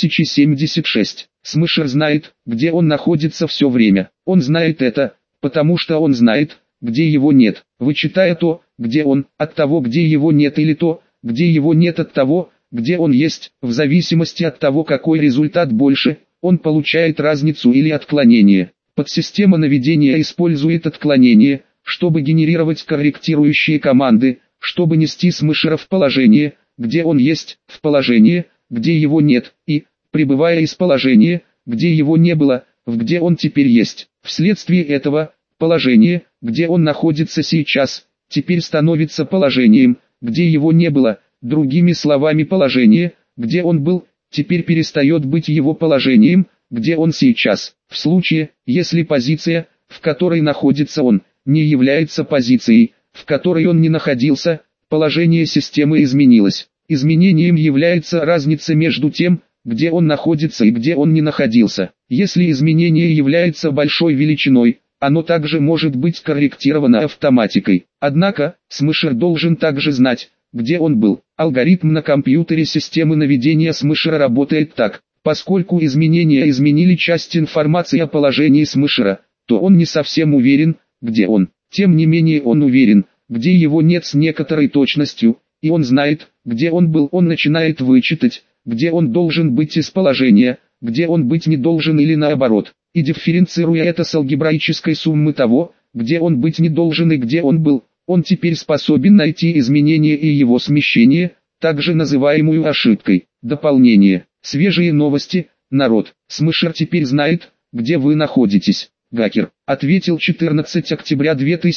Speaker 1: 2076. Смышер знает, где он находится все время. Он знает это, потому что он знает, где его нет. Вычитая то, где он, от того, где его нет, или то, где его нет, от того, где он есть, в зависимости от того, какой результат больше, он получает разницу или отклонение. Подсистема наведения использует отклонение, чтобы генерировать корректирующие команды, чтобы нести Смешера в положение, где он есть, в положение, где его нет, и, пребывая из положения, где его не было, в где он теперь есть. Вследствие этого, положение, где он находится сейчас, теперь становится положением, где его не было, другими словами положение, где он был, теперь перестает быть его положением, где он сейчас. В случае, если позиция, в которой находится он, не является позицией, в которой он не находился, положение системы изменилось. Изменением является разница между тем, где он находится и где он не находился. Если изменение является большой величиной, оно также может быть корректировано автоматикой. Однако, Смешер должен также знать, где он был. Алгоритм на компьютере системы наведения Смешера работает так. Поскольку изменения изменили часть информации о положении Смешера, то он не совсем уверен, где он. Тем не менее он уверен, где его нет с некоторой точностью, и он знает, где он был. Он начинает вычитать, где он должен быть из положения, где он быть не должен или наоборот, и дифференцируя это с алгебраической суммы того, где он быть не должен и где он был, он теперь способен найти изменения и его смещение, также называемую ошибкой. Дополнение. Свежие новости, народ. Смешер теперь знает, где вы находитесь. Гакер ответил 14 октября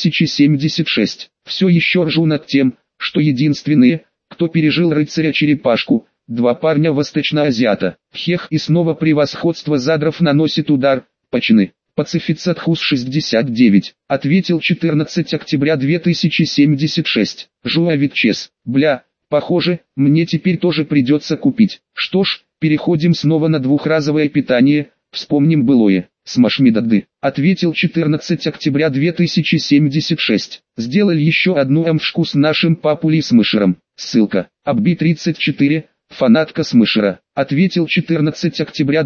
Speaker 1: 2076. Все еще ржу над тем, что единственные, кто пережил рыцаря-черепашку, два парня восточноазиата. Хех, и снова превосходство задров наносит удар, почины. Пацифицатхус 69. Ответил 14 октября 2076. Жуавитчес. Бля, похоже, мне теперь тоже придется купить. Что ж, переходим снова на двухразовое питание, вспомним былое. Смашмидады. Ответил 14 октября 2076. Сделали еще одну амфшку с нашим папулей Смешером. Ссылка. Абби 34. Фанатка Смешера. Ответил 14 октября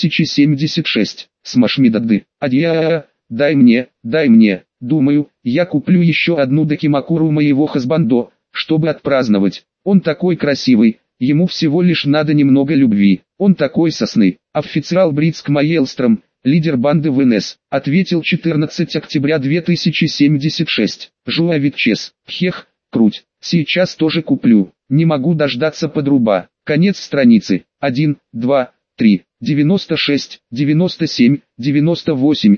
Speaker 1: 2076. Смашмидады. Адья, дай мне. Думаю, я куплю еще одну докимакуру моего хазбандо, чтобы отпраздновать. Он такой красивый, ему всего лишь надо немного любви. Он такой сосны. Официал Бритск Маелстром, лидер банды ВНС, ответил 14 октября 2076. Жуавитчес. Хех, круть. Сейчас тоже куплю. Не могу дождаться подруба. Конец страницы. 1, 2, 3, 96, 97, 98,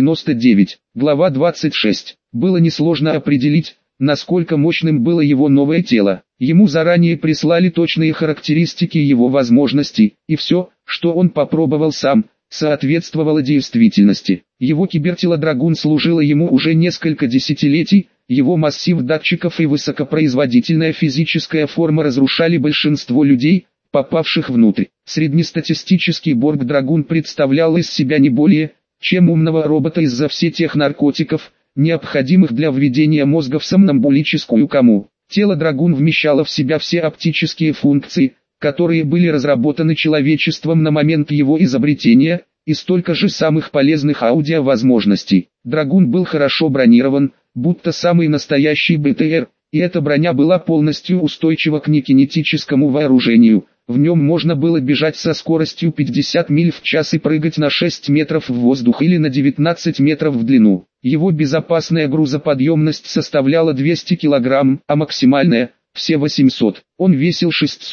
Speaker 1: 99. Глава 26. Было несложно определить, насколько мощным было его новое тело. Ему заранее прислали точные характеристики его возможностей, и все, что он попробовал сам, соответствовало действительности. Его кибертело Драгун служило ему уже несколько десятилетий, его массив датчиков и высокопроизводительная физическая форма разрушали большинство людей, попавших внутрь. Среднестатистический Борг Драгун представлял из себя не более, чем умного робота из-за всех тех наркотиков, необходимых для введения мозга в сомнамбулическую кому. Тело Драгун вмещало в себя все оптические функции, которые были разработаны человечеством на момент его изобретения, и столько же самых полезных аудиовозможностей. Драгун был хорошо бронирован, будто самый настоящий БТР, и эта броня была полностью устойчива к некинетическому вооружению. В нем можно было бежать со скоростью 50 миль в час и прыгать на 6 метров в воздух или на 19 метров в длину. Его безопасная грузоподъемность составляла 200 кг, а максимальная – все 800. Он весил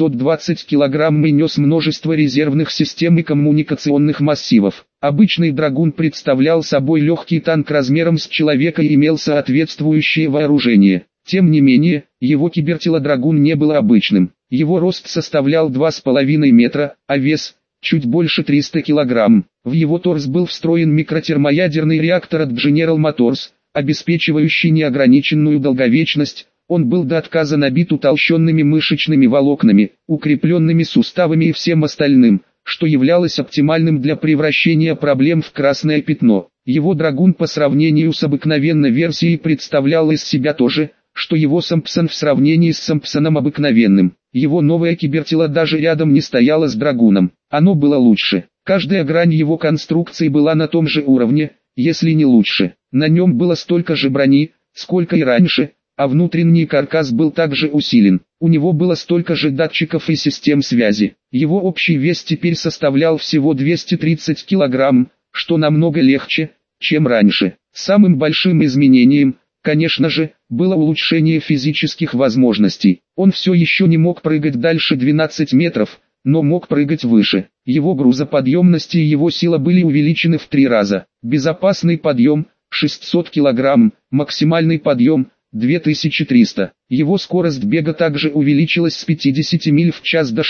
Speaker 1: 620 кг и нес множество резервных систем и коммуникационных массивов. Обычный Драгун представлял собой легкий танк размером с человека и имел соответствующее вооружение. Тем не менее, его кибертело Драгун не было обычным. Его рост составлял 2,5 метра, а вес – чуть больше 300 кг. В его торс был встроен микротермоядерный реактор от General Motors, обеспечивающий неограниченную долговечность. Он был до отказа набит утолщенными мышечными волокнами, укрепленными суставами и всем остальным, что являлось оптимальным для превращения проблем в красное пятно. Его Драгун по сравнению с обыкновенной версией представлял из себя то же, что его Сампсон в сравнении с Сампсоном обыкновенным. Его новое кибертело даже рядом не стояло с Драгуном. Оно было лучше. Каждая грань его конструкции была на том же уровне, если не лучше. На нем было столько же брони, сколько и раньше, а внутренний каркас был также усилен. У него было столько же датчиков и систем связи. Его общий вес теперь составлял всего 230 кг, что намного легче, чем раньше. Самым большим изменением, конечно же, было улучшение физических возможностей. Он все еще не мог прыгать дальше 12 метров, но мог прыгать выше. Его грузоподъемность и его сила были увеличены в 3 раза. Безопасный подъем – 600 кг, максимальный подъем – 2300. Его скорость бега также увеличилась с 50 миль в час до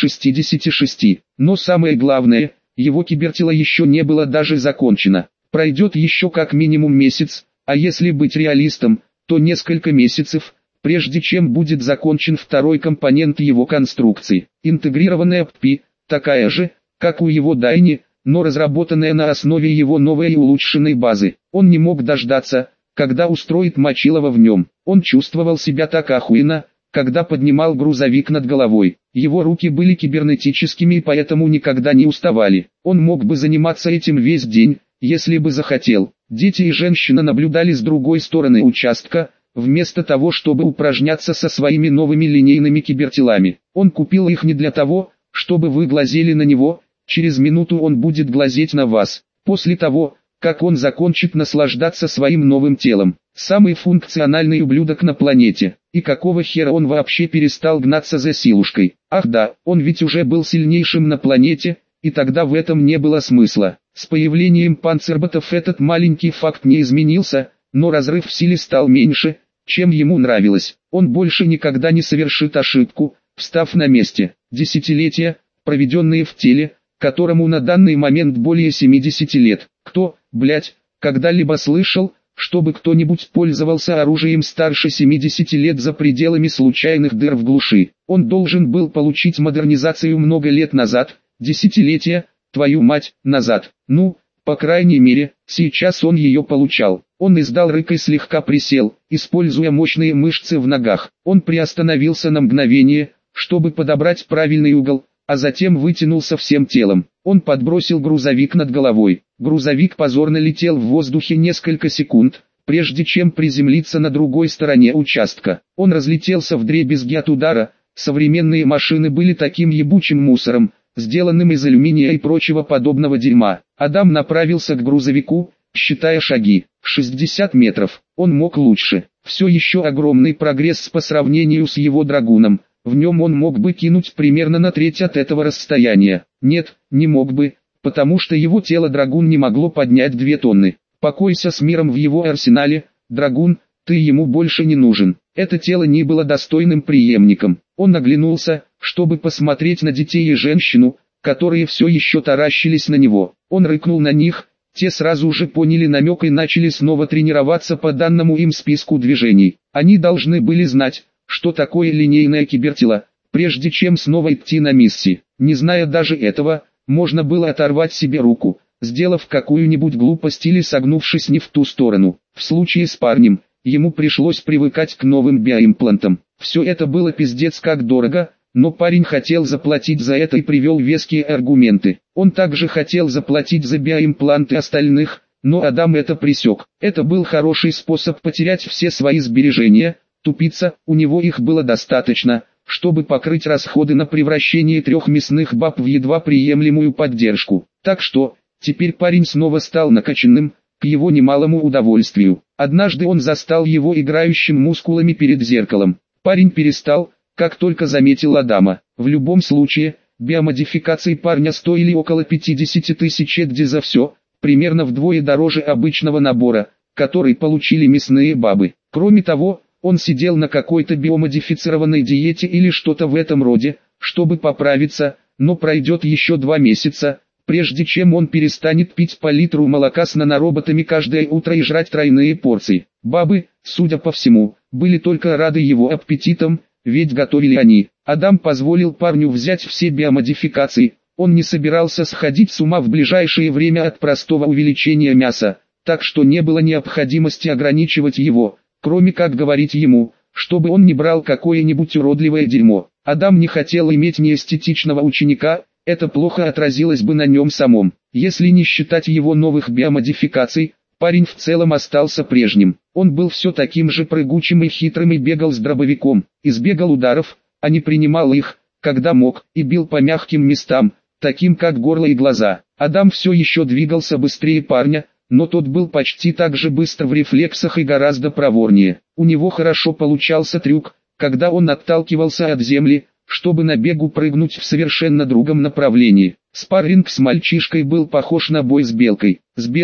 Speaker 1: 66. Но самое главное, его кибертело еще не было даже закончено. Пройдет еще как минимум месяц, а если быть реалистом, то несколько месяцев, прежде чем будет закончен второй компонент его конструкции. Интегрированная ППИ, такая же, как у его Дайни, но разработанная на основе его новой и улучшенной базы. Он не мог дождаться, когда устроит Мочилова в нем. Он чувствовал себя так охуенно, когда поднимал грузовик над головой. Его руки были кибернетическими и поэтому никогда не уставали. Он мог бы заниматься этим весь день, если бы захотел. Дети и женщина наблюдали с другой стороны участка, вместо того чтобы упражняться со своими новыми линейными кибертелами. Он купил их не для того, чтобы вы глазели на него, через минуту он будет глазеть на вас. После того, как он закончит наслаждаться своим новым телом. Самый функциональный ублюдок на планете. И какого хера он вообще перестал гнаться за силушкой? Ах да, он ведь уже был сильнейшим на планете, и тогда в этом не было смысла. С появлением панцерботов этот маленький факт не изменился, но разрыв в силе стал меньше, чем ему нравилось. Он больше никогда не совершит ошибку, встав на месте. Десятилетия, проведенные в теле, которому на данный момент более 70 лет. Кто, блять, когда-либо слышал, чтобы кто-нибудь пользовался оружием старше 70 лет за пределами случайных дыр в глуши? Он должен был получить модернизацию много лет назад, десятилетия, твою мать, назад. Ну, по крайней мере, сейчас он ее получал. Он издал рык и слегка присел, используя мощные мышцы в ногах. Он приостановился на мгновение, чтобы подобрать правильный угол, а затем вытянулся всем телом. Он подбросил грузовик над головой. Грузовик позорно летел в воздухе несколько секунд, прежде чем приземлиться на другой стороне участка. Он разлетелся вдребезги от удара. Современные машины были таким ебучим мусором, сделанным из алюминия и прочего подобного дерьма. Адам направился к грузовику, считая шаги. 60 метров. Он мог лучше. Все еще огромный прогресс по сравнению с его драгуном. В нем он мог бы кинуть примерно на треть от этого расстояния. Нет, не мог бы, потому что его тело драгун не могло поднять 2 тонны. Покойся с миром в его арсенале, драгун, ты ему больше не нужен. Это тело не было достойным преемником. Он оглянулся, чтобы посмотреть на детей и женщину, которые все еще таращились на него. Он рыкнул на них, те сразу же поняли намек и начали снова тренироваться по данному им списку движений. Они должны были знать, что такое линейное кибертело, прежде чем снова идти на миссии. Не зная даже этого, можно было оторвать себе руку, сделав какую-нибудь глупость или согнувшись не в ту сторону. В случае с парнем, ему пришлось привыкать к новым биоимплантам. Все это было пиздец как дорого, но парень хотел заплатить за это и привел веские аргументы. Он также хотел заплатить за биоимпланты остальных, но Адам это пресек. Это был хороший способ потерять все свои сбережения. Тупица, у него их было достаточно, чтобы покрыть расходы на превращение 3 мясных баб в едва приемлемую поддержку. Так что, теперь парень снова стал накачанным, к его немалому удовольствию. Однажды он застал его играющим мускулами перед зеркалом. Парень перестал, как только заметил Адама. В любом случае, биомодификации парня стоили около 50 тысяч где за все, примерно вдвое дороже обычного набора, который получили мясные бабы. Кроме того, он сидел на какой-то биомодифицированной диете или что-то в этом роде, чтобы поправиться, но пройдет еще 2 месяца, прежде чем он перестанет пить по литру молока с нанороботами каждое утро и жрать тройные порции. Бабы, судя по всему, были только рады его аппетитам, ведь готовили они. Адам позволил парню взять все биомодификации, он не собирался сходить с ума в ближайшее время от простого увеличения мяса, так что не было необходимости ограничивать его. Кроме как говорить ему, чтобы он не брал какое-нибудь уродливое дерьмо. Адам не хотел иметь неэстетичного ученика, это плохо отразилось бы на нем самом. Если не считать его новых биомодификаций, парень в целом остался прежним. Он был все таким же прыгучим и хитрым и бегал с дробовиком, избегал ударов, а не принимал их, когда мог, и бил по мягким местам, таким как горло и глаза. Адам все еще двигался быстрее парня, но тот был почти так же быстр в рефлексах и гораздо проворнее. У него хорошо получался трюк, когда он отталкивался от земли, чтобы на бегу прыгнуть в совершенно другом направлении. Спарринг с мальчишкой был похож на бой с белкой,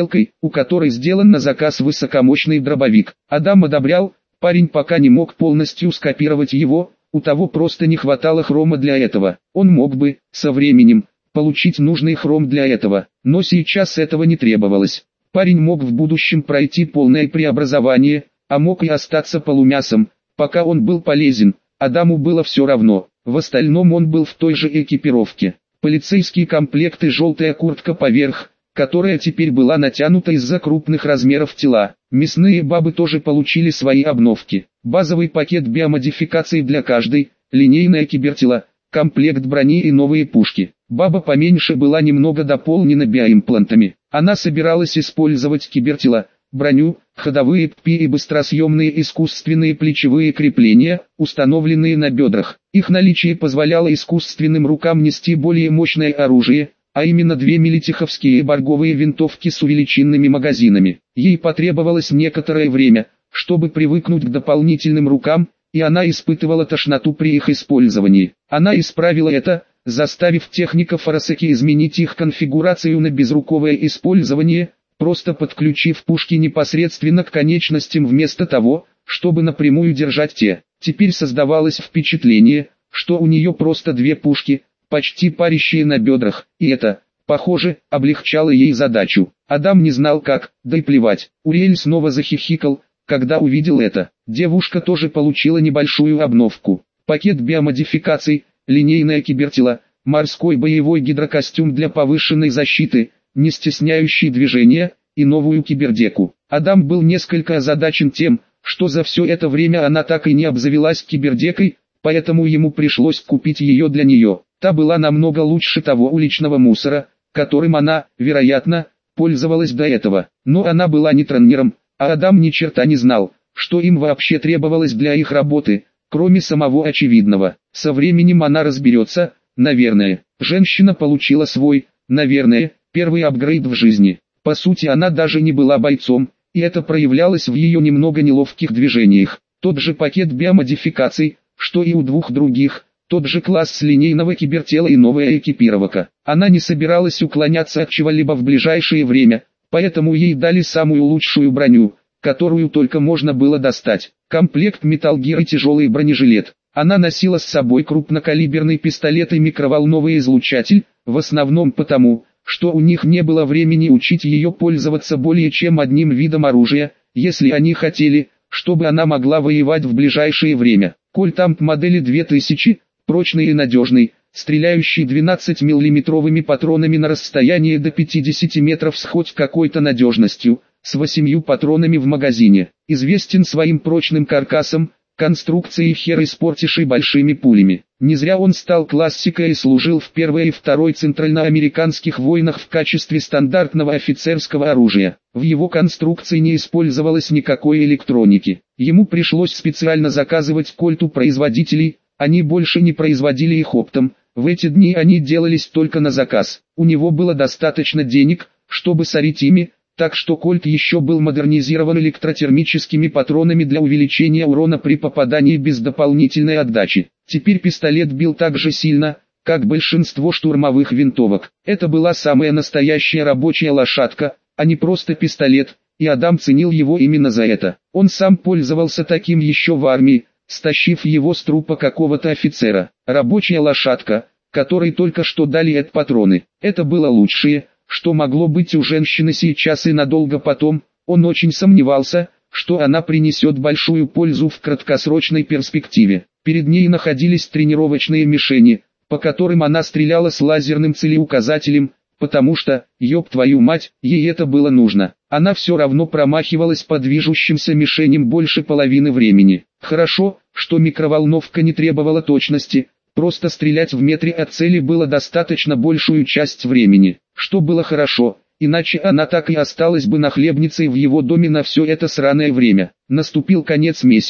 Speaker 1: у которой сделан на заказ высокомощный дробовик. Адам одобрял, парень пока не мог полностью скопировать его, у того просто не хватало хрома для этого. Он мог бы, со временем, получить нужный хром для этого, но сейчас этого не требовалось. Парень мог в будущем пройти полное преобразование, а мог и остаться полумясом, пока он был полезен. Адаму было все равно, в остальном он был в той же экипировке. Полицейский комплект и желтая куртка поверх, которая теперь была натянута из-за крупных размеров тела. Мясные бабы тоже получили свои обновки. Базовый пакет биомодификаций для каждой, линейное кибертело, комплект брони и новые пушки. Баба поменьше была немного дополнена биоимплантами. Она собиралась использовать кибертело, броню, ходовые ППИ и быстросъемные искусственные плечевые крепления, установленные на бедрах. Их наличие позволяло искусственным рукам нести более мощное оружие, а именно две милитиховские борговые винтовки с увеличенными магазинами. Ей потребовалось некоторое время, чтобы привыкнуть к дополнительным рукам, и она испытывала тошноту при их использовании. Она исправила это, заставив техников Арасаки изменить их конфигурацию на безруковое использование, просто подключив пушки непосредственно к конечностям вместо того, чтобы напрямую держать те. Теперь создавалось впечатление, что у нее просто две пушки, почти парящие на бедрах, и это, похоже, облегчало ей задачу. Адам не знал как, да и плевать. Уриэль снова захихикал, когда увидел это. Девушка тоже получила небольшую обновку. Пакет биомодификаций, линейное кибертело, морской боевой гидрокостюм для повышенной защиты, не стесняющий движения, и новую кибердеку. Адам был несколько озадачен тем, что за все это время она так и не обзавелась кибердекой, поэтому ему пришлось купить ее для нее. Та была намного лучше того уличного мусора, которым она, вероятно, пользовалась до этого. Но она была не тренером, а Адам ни черта не знал, что им вообще требовалось для их работы, кроме самого очевидного. Со временем она разберется, наверное. Женщина получила свой, наверное, первый апгрейд в жизни. По сути, она даже не была бойцом, и это проявлялось в ее немного неловких движениях. Тот же пакет биомодификаций, что и у двух других, тот же класс линейного кибертела и новая экипировка. Она не собиралась уклоняться от чего-либо в ближайшее время, поэтому ей дали самую лучшую броню, которую только можно было достать. Комплект Metal Gear и тяжелый бронежилет. Она носила с собой крупнокалиберный пистолет и микроволновый излучатель, в основном потому, что у них не было времени учить ее пользоваться более чем одним видом оружия, если они хотели, чтобы она могла воевать в ближайшее время. Кольт Амп модели 2000, прочный и надежный, стреляющий 12-миллиметровыми патронами на расстояние до 50 метров с хоть какой-то надежностью, с 8 патронами в магазине, известен своим прочным каркасом, конструкцией херы спортишей большими пулями. Не зря он стал классикой и служил в Первой и Второй центральноамериканских войнах в качестве стандартного офицерского оружия. В его конструкции не использовалось никакой электроники. Ему пришлось специально заказывать кольт у производителей, они больше не производили их оптом, в эти дни они делались только на заказ. У него было достаточно денег, чтобы сорить ими, так что кольт еще был модернизирован электротермическими патронами для увеличения урона при попадании без дополнительной отдачи. Теперь пистолет бил так же сильно, как большинство штурмовых винтовок. Это была самая настоящая рабочая лошадка, а не просто пистолет, и Адам ценил его именно за это. Он сам пользовался таким еще в армии, стащив его с трупа какого-то офицера. Рабочая лошадка, которой только что дали патроны. Это было лучшее, что могло быть у женщины сейчас и надолго потом. Он очень сомневался, что она принесет большую пользу в краткосрочной перспективе. Перед ней находились тренировочные мишени, по которым она стреляла с лазерным целеуказателем, потому что, ёб твою мать, ей это было нужно. Она все равно промахивалась по движущимся мишеням больше половины времени. Хорошо, что микроволновка не требовала точности, просто стрелять в метре от цели было достаточно большую часть времени. Что было хорошо, иначе она так и осталась бы нахлебницей в его доме на все это сраное время. Наступил конец месяца,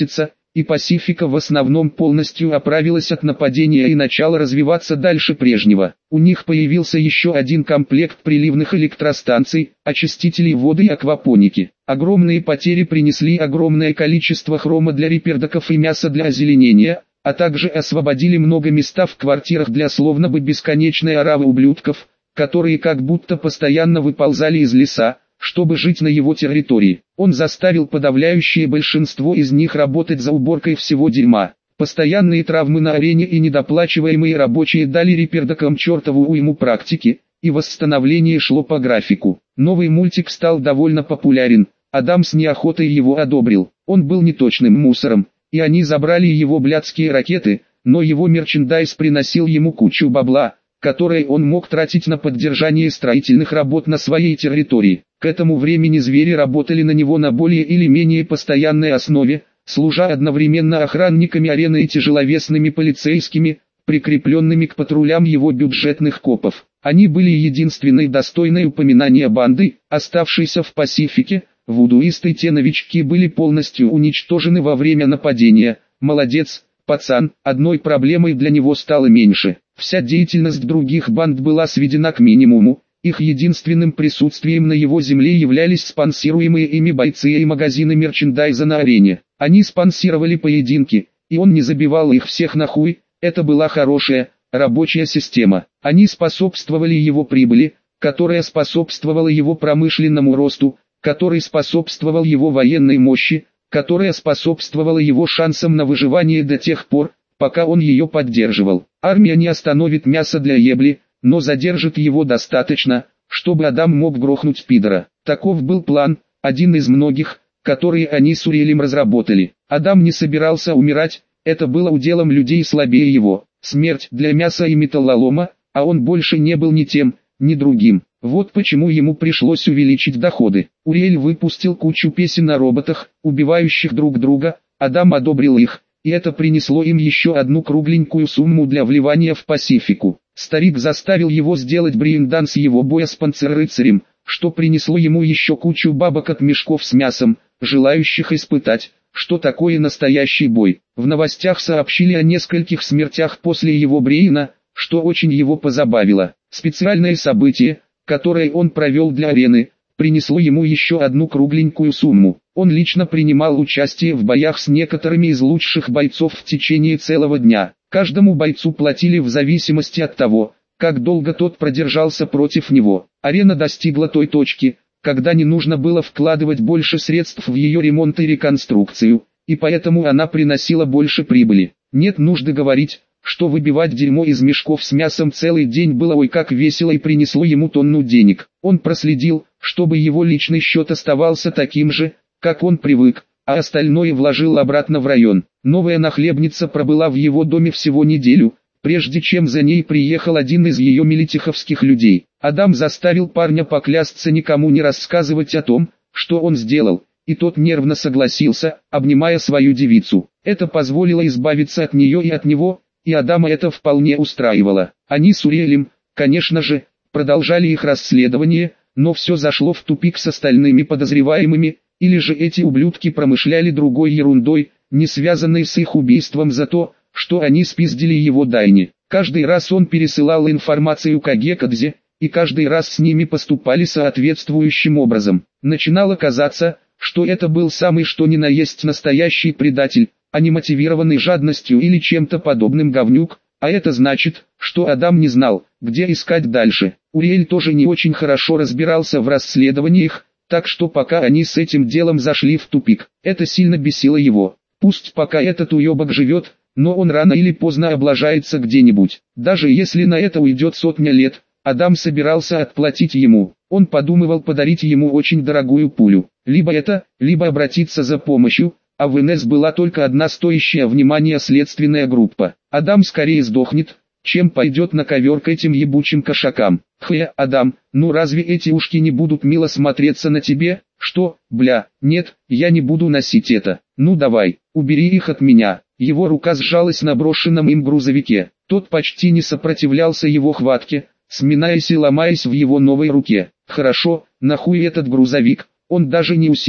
Speaker 1: и Пасифика в основном полностью оправилась от нападения и начала развиваться дальше прежнего. У них появился еще один комплект приливных электростанций, очистителей воды и аквапоники. Огромные потери принесли огромное количество хрома для репердоков и мяса для озеленения, а также освободили много места в квартирах для словно бы бесконечной оравы ублюдков, которые как будто постоянно выползали из леса, чтобы жить на его территории. Он заставил подавляющее большинство из них работать за уборкой всего дерьма. Постоянные травмы на арене и недоплачиваемые рабочие дали репердокам чертову уйму практики, и восстановление шло по графику. Новый мультик стал довольно популярен, Адам с неохотой его одобрил. Он был неточным мусором, и они забрали его блядские ракеты, но его мерчендайз приносил ему кучу бабла, которое он мог тратить на поддержание строительных работ на своей территории. К этому времени звери работали на него на более или менее постоянной основе, служа одновременно охранниками арены и тяжеловесными полицейскими, прикрепленными к патрулям его бюджетных копов. Они были единственной достойной упоминания банды, оставшейся в Пасифике. Вудуисты те новички были полностью уничтожены во время нападения. Молодец, пацан, одной проблемой для него стало меньше. Вся деятельность других банд была сведена к минимуму. Их единственным присутствием на его земле являлись спонсируемые ими бойцы и магазины мерчендайза на арене. Они спонсировали поединки, и он не забивал их всех на хуй. Это была хорошая, рабочая система. Они способствовали его прибыли, которая способствовала его промышленному росту, который способствовал его военной мощи, которая способствовала его шансам на выживание до тех пор, пока он ее поддерживал. Армия не остановит мясо для ебли, но задержит его достаточно, чтобы Адам мог грохнуть пидора. Таков был план, один из многих, которые они с Уриэлем разработали. Адам не собирался умирать, это было уделом людей слабее его. Смерть для мяса и металлолома, а он больше не был ни тем, ни другим. Вот почему ему пришлось увеличить доходы. Уриэль выпустил кучу песен о роботах, убивающих друг друга, Адам одобрил их, и это принесло им еще одну кругленькую сумму для вливания в Пасифику. Старик заставил его сделать брейнданс его боя с панцеррыцарем, что принесло ему еще кучу бабок от мешков с мясом, желающих испытать, что такое настоящий бой. В новостях сообщили о нескольких смертях после его брейна, что очень его позабавило. Специальное событие, которое он провел для арены, принесло ему еще одну кругленькую сумму. Он лично принимал участие в боях с некоторыми из лучших бойцов в течение целого дня. Каждому бойцу платили в зависимости от того, как долго тот продержался против него. Арена достигла той точки, когда не нужно было вкладывать больше средств в ее ремонт и реконструкцию, и поэтому она приносила больше прибыли. Нет нужды говорить, что выбивать дерьмо из мешков с мясом целый день было ой как весело и принесло ему тонну денег. Он проследил, чтобы его личный счет оставался таким же, как он привык, а остальное вложил обратно в район. Новая нахлебница пробыла в его доме всего неделю, прежде чем за ней приехал один из ее милитиховских людей. Адам заставил парня поклясться никому не рассказывать о том, что он сделал, и тот нервно согласился, обнимая свою девицу. Это позволило избавиться от нее и от него, и Адама это вполне устраивало. Они с Уриэлем, конечно же, продолжали их расследование, но все зашло в тупик с остальными подозреваемыми, или же эти ублюдки промышляли другой ерундой, не связанной с их убийством за то, что они спиздили его Дайни. Каждый раз он пересылал информацию Кагекадзе, и каждый раз с ними поступали соответствующим образом. Начинало казаться, что это был самый что ни на есть настоящий предатель, а не мотивированный жадностью или чем-то подобным говнюк, а это значит, что Адам не знал, где искать дальше. Уриэль тоже не очень хорошо разбирался в расследованиях, так что пока они с этим делом зашли в тупик, это сильно бесило его. Пусть пока этот уебок живет, но он рано или поздно облажается где-нибудь. Даже если на это уйдет сотня лет, Адам собирался отплатить ему. Он подумывал подарить ему очень дорогую пулю. Либо это, либо обратиться за помощью, а в НС была только одна стоящая внимания следственная группа. Адам скорее сдохнет, чем пойдет на ковер к этим ебучим кошакам. Адам, ну разве эти ушки не будут мило смотреться на тебе? Что, бля, нет, я не буду носить это. Ну давай, убери их от меня. Его рука сжалась на брошенном им грузовике. Тот почти не сопротивлялся его хватке, сминаясь и ломаясь в его новой руке. Хорошо, нахуй этот грузовик, он даже не усилен,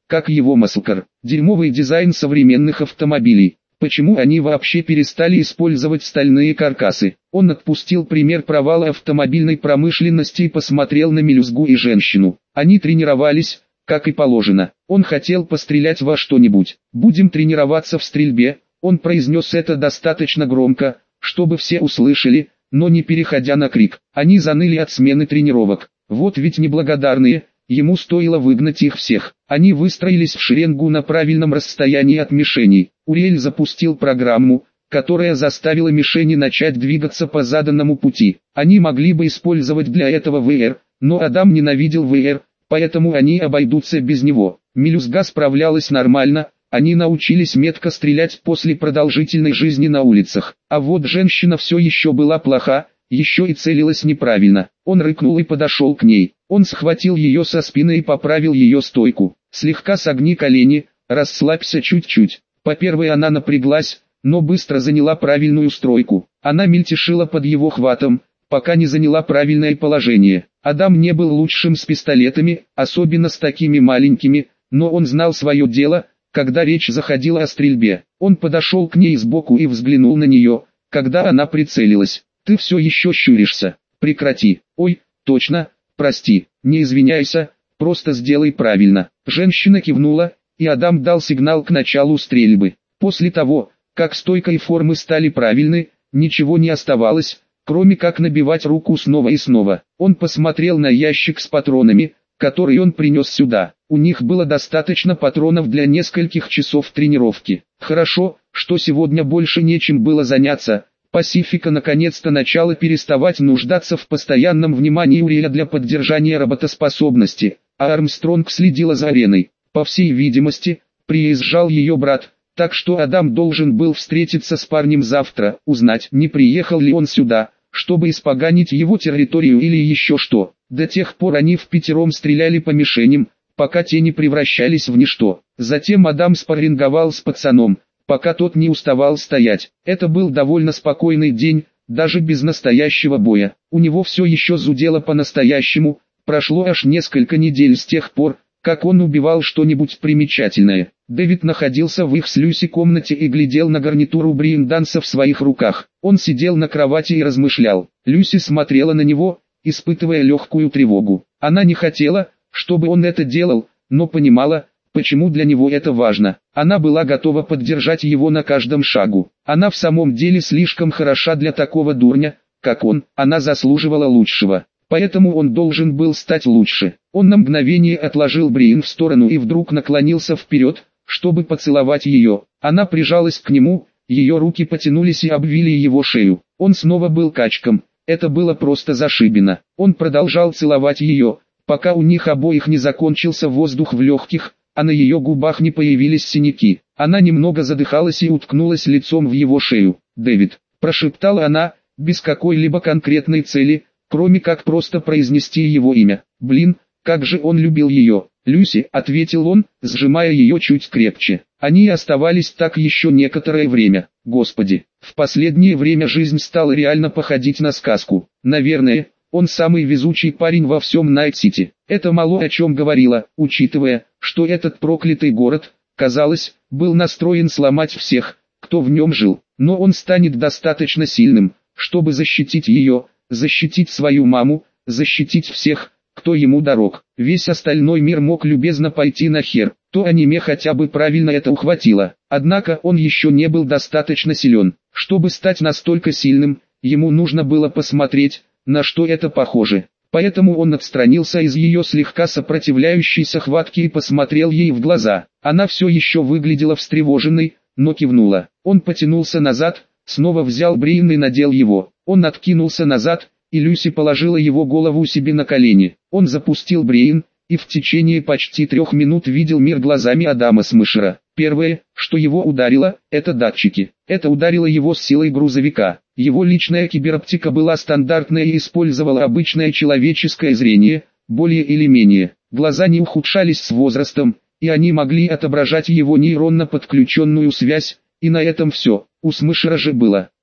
Speaker 1: как его маслкар. Дерьмовый дизайн современных автомобилей. Почему они вообще перестали использовать стальные каркасы? Он отпустил пример провала автомобильной промышленности и посмотрел на мелюзгу и женщину. Они тренировались, как и положено. Он хотел пострелять во что-нибудь. «Будем тренироваться в стрельбе», он произнес это достаточно громко, чтобы все услышали, но не переходя на крик. Они заныли от смены тренировок. Вот ведь неблагодарные, ему стоило выгнать их всех. Они выстроились в шеренгу на правильном расстоянии от мишеней. Уриэль запустил программу, которая заставила мишени начать двигаться по заданному пути. Они могли бы использовать для этого ВР, но Адам ненавидел ВР, поэтому они обойдутся без него. Мелюзга справлялась нормально, они научились метко стрелять после продолжительной жизни на улицах. А вот женщина все еще была плоха, еще и целилась неправильно. Он рыкнул и подошел к ней. Он схватил ее со спины и поправил ее стойку. «Слегка согни колени, расслабься чуть-чуть». По-первых, она напряглась, но быстро заняла правильную стройку. Она мельтешила под его хватом, пока не заняла правильное положение. Адам не был лучшим с пистолетами, особенно с такими маленькими, но он знал свое дело, когда речь заходила о стрельбе. Он подошел к ней сбоку и взглянул на нее, когда она прицелилась. «Ты все еще щуришься. Прекрати». «Ой, точно, прости, не извиняйся, просто сделай правильно». Женщина кивнула, и Адам дал сигнал к началу стрельбы. После того, как стойка и формы стали правильны, ничего не оставалось, кроме как набивать руку снова и снова. Он посмотрел на ящик с патронами, который он принес сюда. У них было достаточно патронов для нескольких часов тренировки. Хорошо, что сегодня больше нечем было заняться. Пасифика наконец-то начала переставать нуждаться в постоянном внимании Уриэля для поддержания работоспособности, а Армстронг следила за ареной. По всей видимости, приезжал ее брат, так что Адам должен был встретиться с парнем завтра, узнать, не приехал ли он сюда, чтобы испоганить его территорию или еще что. До тех пор они впятером стреляли по мишеням, пока те не превращались в ничто. Затем Адам спарринговал с пацаном, пока тот не уставал стоять. Это был довольно спокойный день, даже без настоящего боя. У него все еще зудело по-настоящему, прошло аж несколько недель с тех пор, как он убивал что-нибудь примечательное. Дэвид находился в их с Люси комнате и глядел на гарнитуру Бриенданса в своих руках. Он сидел на кровати и размышлял. Люси смотрела на него, испытывая легкую тревогу. Она не хотела, чтобы он это делал, но понимала, почему для него это важно. Она была готова поддержать его на каждом шагу. Она в самом деле слишком хороша для такого дурня, как он. Она заслуживала лучшего. Поэтому он должен был стать лучше. Он на мгновение отложил Бриен в сторону и вдруг наклонился вперед, чтобы поцеловать ее. Она прижалась к нему, ее руки потянулись и обвили его шею. Он снова был качком. Это было просто зашибено. Он продолжал целовать ее, пока у них обоих не закончился воздух в легких, а на ее губах не появились синяки. Она немного задыхалась и уткнулась лицом в его шею. «Дэвид», – прошептала она, без какой-либо конкретной цели, кроме как просто произнести его имя. «Блин, как же он любил ее». «Люси», – ответил он, сжимая ее чуть крепче. Они оставались так еще некоторое время. Господи, в последнее время жизнь стала реально походить на сказку. Наверное, он самый везучий парень во всем Найт-Сити. Это мало о чем говорило, учитывая, что этот проклятый город, казалось, был настроен сломать всех, кто в нем жил. Но он станет достаточно сильным, чтобы защитить ее, защитить свою маму, защитить всех, кто ему дорог. Весь остальной мир мог любезно пойти на хер, то аниме хотя бы правильно это ухватило. Однако он еще не был достаточно силен. Чтобы стать настолько сильным, ему нужно было посмотреть, на что это похоже. Поэтому он отстранился из ее слегка сопротивляющейся хватки и посмотрел ей в глаза. Она все еще выглядела встревоженной, но кивнула. Он потянулся назад, снова взял Бриен и надел его. Он откинулся назад, и Люси положила его голову себе на колени. Он запустил Бриен, и в течение почти 3 минут видел мир глазами Адама Смешера. Первое, что его ударило, это датчики. Это ударило его с силой грузовика. Его личная кибероптика была стандартная и использовала обычное человеческое зрение, более или менее. Глаза не ухудшались с возрастом, и они могли отображать его нейронно подключенную связь, и на этом все. У Смешера же было